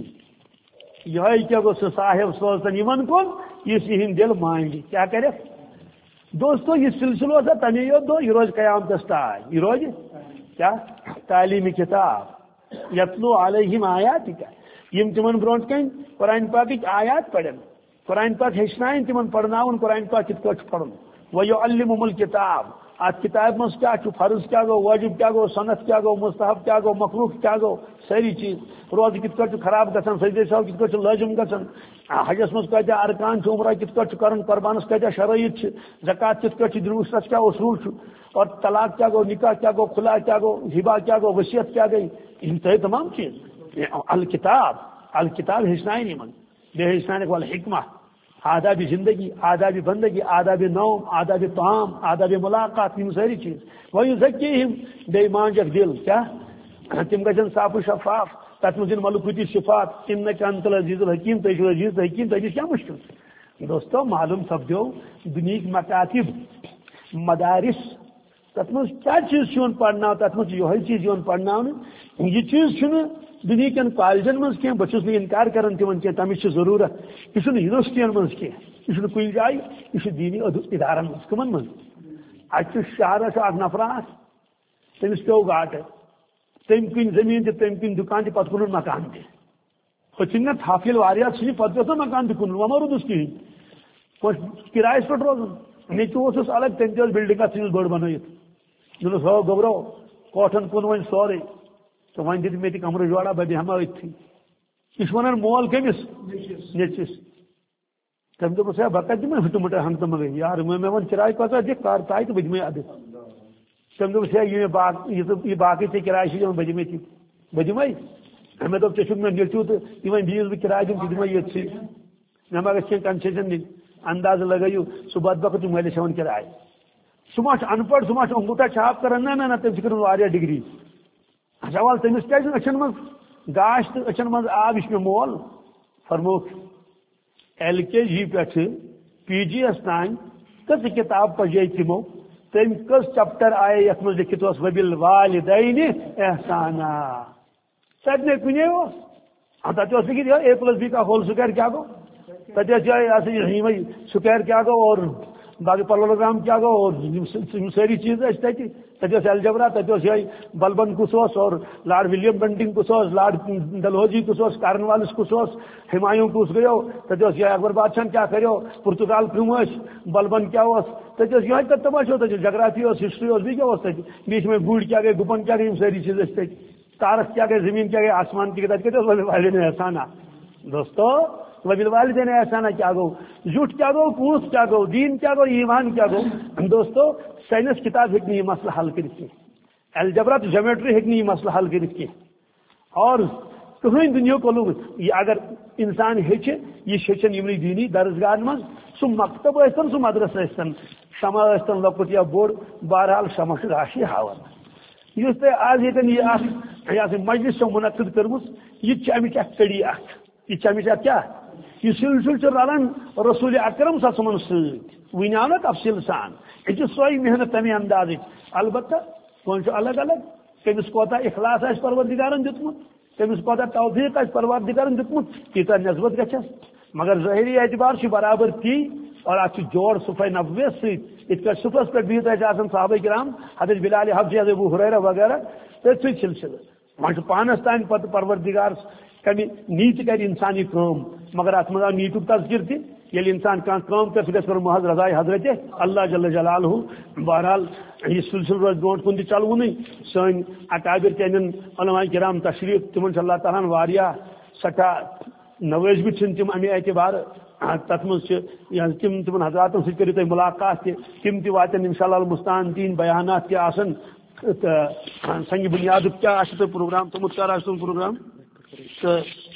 یہے کیا گو سُہ صاحب سوزتن یمن کُن یُس یِہنٛدۍ دل مانہِ کیا کرٮ۪کھ دوستو یہ سلسلہ اوسا تمی یوت دۄہ یہِ روزِ قیامتس تام یہِ روزِ کیا تعلیمی کتاب یتلو علیہم آیاتک یم تمن برونٹ کن قرآن پاک آیات پڑھن قرآن پاک ہچن تمن پڑھناون قرآن پاک کت پہ پڑھن ویعلمہم الکتاب ات کتاب مز کیا فرض کیا گو واجب کیا گو سنت کیا گو مستحب کیا گو مخلوق کیا گو ساری چیز روز کت پہ خراب گھن سجدے سو کت پہ لازم گھن حجس مز کتیا ارکان عمرہ کت پہ کرن قربانس کتیا شرائط زکات کت پہ دروسس کیا اصول اور طلاق کیا گو نکاح کیا گو خلا کیا گو ہبا کیا گو وصیت کیا گئی انتہائی تمام چیز الکتاب الکتاب ہچن یمن بے ہچن والحکمہ آداب زندگی آداب بندگی آداب نوم آداب طعام آداب ملاقات یہ ساری چیز وہی ذکیم بے مانجک دل کیا تم گھن صاف و شفاف تک مجھے ملکوتی صفات انک انت العزیز الحکیم تجھ عزیز حکیم تجھ کیا مشکل دوستو معلوم سپدو دنیا مکاتب مدارس تر مز کیا چیز پڑھنا تر مز یہ چیز پڑھنا یہ چیز دنیا کن کالجن مز کی بہت انکار کران تمن کی تمہیں ضرورت یہ یونیورسٹین مز کی یہ کن جائیں یہ دینی ادارن مز کمن مز اتہ شہرس اک نفر تمس پیو گاٹہ تم کن زمین تہ تم کن دکان تہ پتہ کن مکان تہ پتہ نا حافظ واریاہ سی پتہ گھو مکان تہ کن وما رودس کہین کرایس پہ روزان نیچوس الگ تم تہ بلڈنگ اتھ بڑ بنائت دس ہو گبرو کوٹھن کن ون سورے تو ون دت مے تہ کمرہ جوڑا بہ بیہما اتھی یہ ونان مول کمس نیچس تم دس ہے بہ کتہ دمے ہٹ مٹ ہنگتہ مگے یار مے ون کرایہ کۭژاہ دکھ کر تاے تو بہ دمے ادٕ تم دس ہے یہ باقی تے کرایہ دن بہ دمے تہ بہ دمے مے دپ ژے مے نیچو تو یہ ون دیس بہ کرایہ دم دمے یتھی مے ما گژھِ کنسیشن دن انداز لگائیو سہ بد بخت مٲلِس ہیوان کرایہ سہ ما ان پڑھ سہ ما انگوٹھا چھاپ کران نہ نہ تم کر واریاہ ڈگری سوال تمس کیازِ اچھن مز گاش تو اچھن مز آب یہ مول فرموک ایل کے جی پہ پی جی ایس تان کس کتاب پجے تمو تم کس چپٹر آئے یت مز لکھت اس وبل والدین احسانا تتنے کنے تک لکھت اے پلس بی کا ہول سکوائر کیا گو تھی سکوائر کیا گو اور باقی پارلوگرام کیا گو اور ساری چیز تھی الجبرا تھی بلبن کس اور لارڈ ولیم بنٹنگ کس لارڈ ڈلہوزی کس کارنوالس کس ہمایوں کس گیو تھی اکبر بادشاہ کیا کرو پرتگال کم بلبن کیا تھی یہ تماشا تھی جگرافی ہسٹری بیس بیچ میں گوڑ کیا گئے گپن کیا گئی ساری چیز تھی تارک کیا گئے زمین کیا گئی آسمان کی کتاب والدین احسانہ دوستو وبل والدین احسانہ کیا گو جھوٹ کیا گو پوس کیا گو دین کیا گو ایمان کیا گو دوستو سائنس کتاب ہیکہ یہ مسئلہ حل کرت کی الجبرا تو جیومیٹری ہیکہ یہ مسئلہ حل کرت کی اور کہیں دنیا کو لوگ یہ اگر انسان ہیچ یہ ہیچن یمنی دینی درسگاہ من سہ مکتب ٲسۍتن سہ مدرسہ ٲسۍتن شمع ٲسۍتن لۄکُٹ یا بوڑ بہرحال شمع چھ راشی ہاوان یس تہ آز ییٚتٮ۪ن یہ اکھ یہ سا مجلس چھو منعقد کٔرمٕژ یہ تہِ چھِ امِچ اکھ کڑی اکھ یہ چھِ امِچ اکھ کیاہ یہ سلسلہ چھ رلان رسول اکرم صلی اللہ علیہ وسلم ستۍ وٕنۍ آو نا تفصیل سان یہ چھِ سۄے محنت تمے اندازٕچ البتہ وۄنۍ چھُ الگ الگ کٔمِس کوتاہ اخلاص آسہِ پروردگارن دیُتمُت کٔمِس کوتاہ توفیق آسہِ پروردگارن دیُتمُت تیٖژاہ نسبت گژھٮ۪س مگر ظٲہری اعتبار چھُ برابر تی اور اتھ جوڑ صفحہ نبویس ست ات پہ صفحس پہ بہت آسان صحابہ کرام حضرت بلال حبشی حضرت ابو ہریرہ وغیرہ تھی سلسلہ وہاں پانس تان پتہ پروردگار کمی نیت کر انسانی کام مگر ات مز آو نیتک تذکر تہ یل انسان کان کام کر سہ کر محض رضائے حضرت اللہ جل جلالہ بہرحال یہ سلسلہ روز برونٹ کن تہ چلونے سن اکابر چین علماء کرام تشریف تمن اللہ تعالیٰ واریاہ سٹھا نوازمت تم امہ اعتبار تر مز تم تم حضراتن ست کرو تھی ملاقات تم تہ واتن ان شاء اللہ المستان دین بیانات کیا آسن سنگ بنیاد کیا پروگرام تمت کر پروگرام تو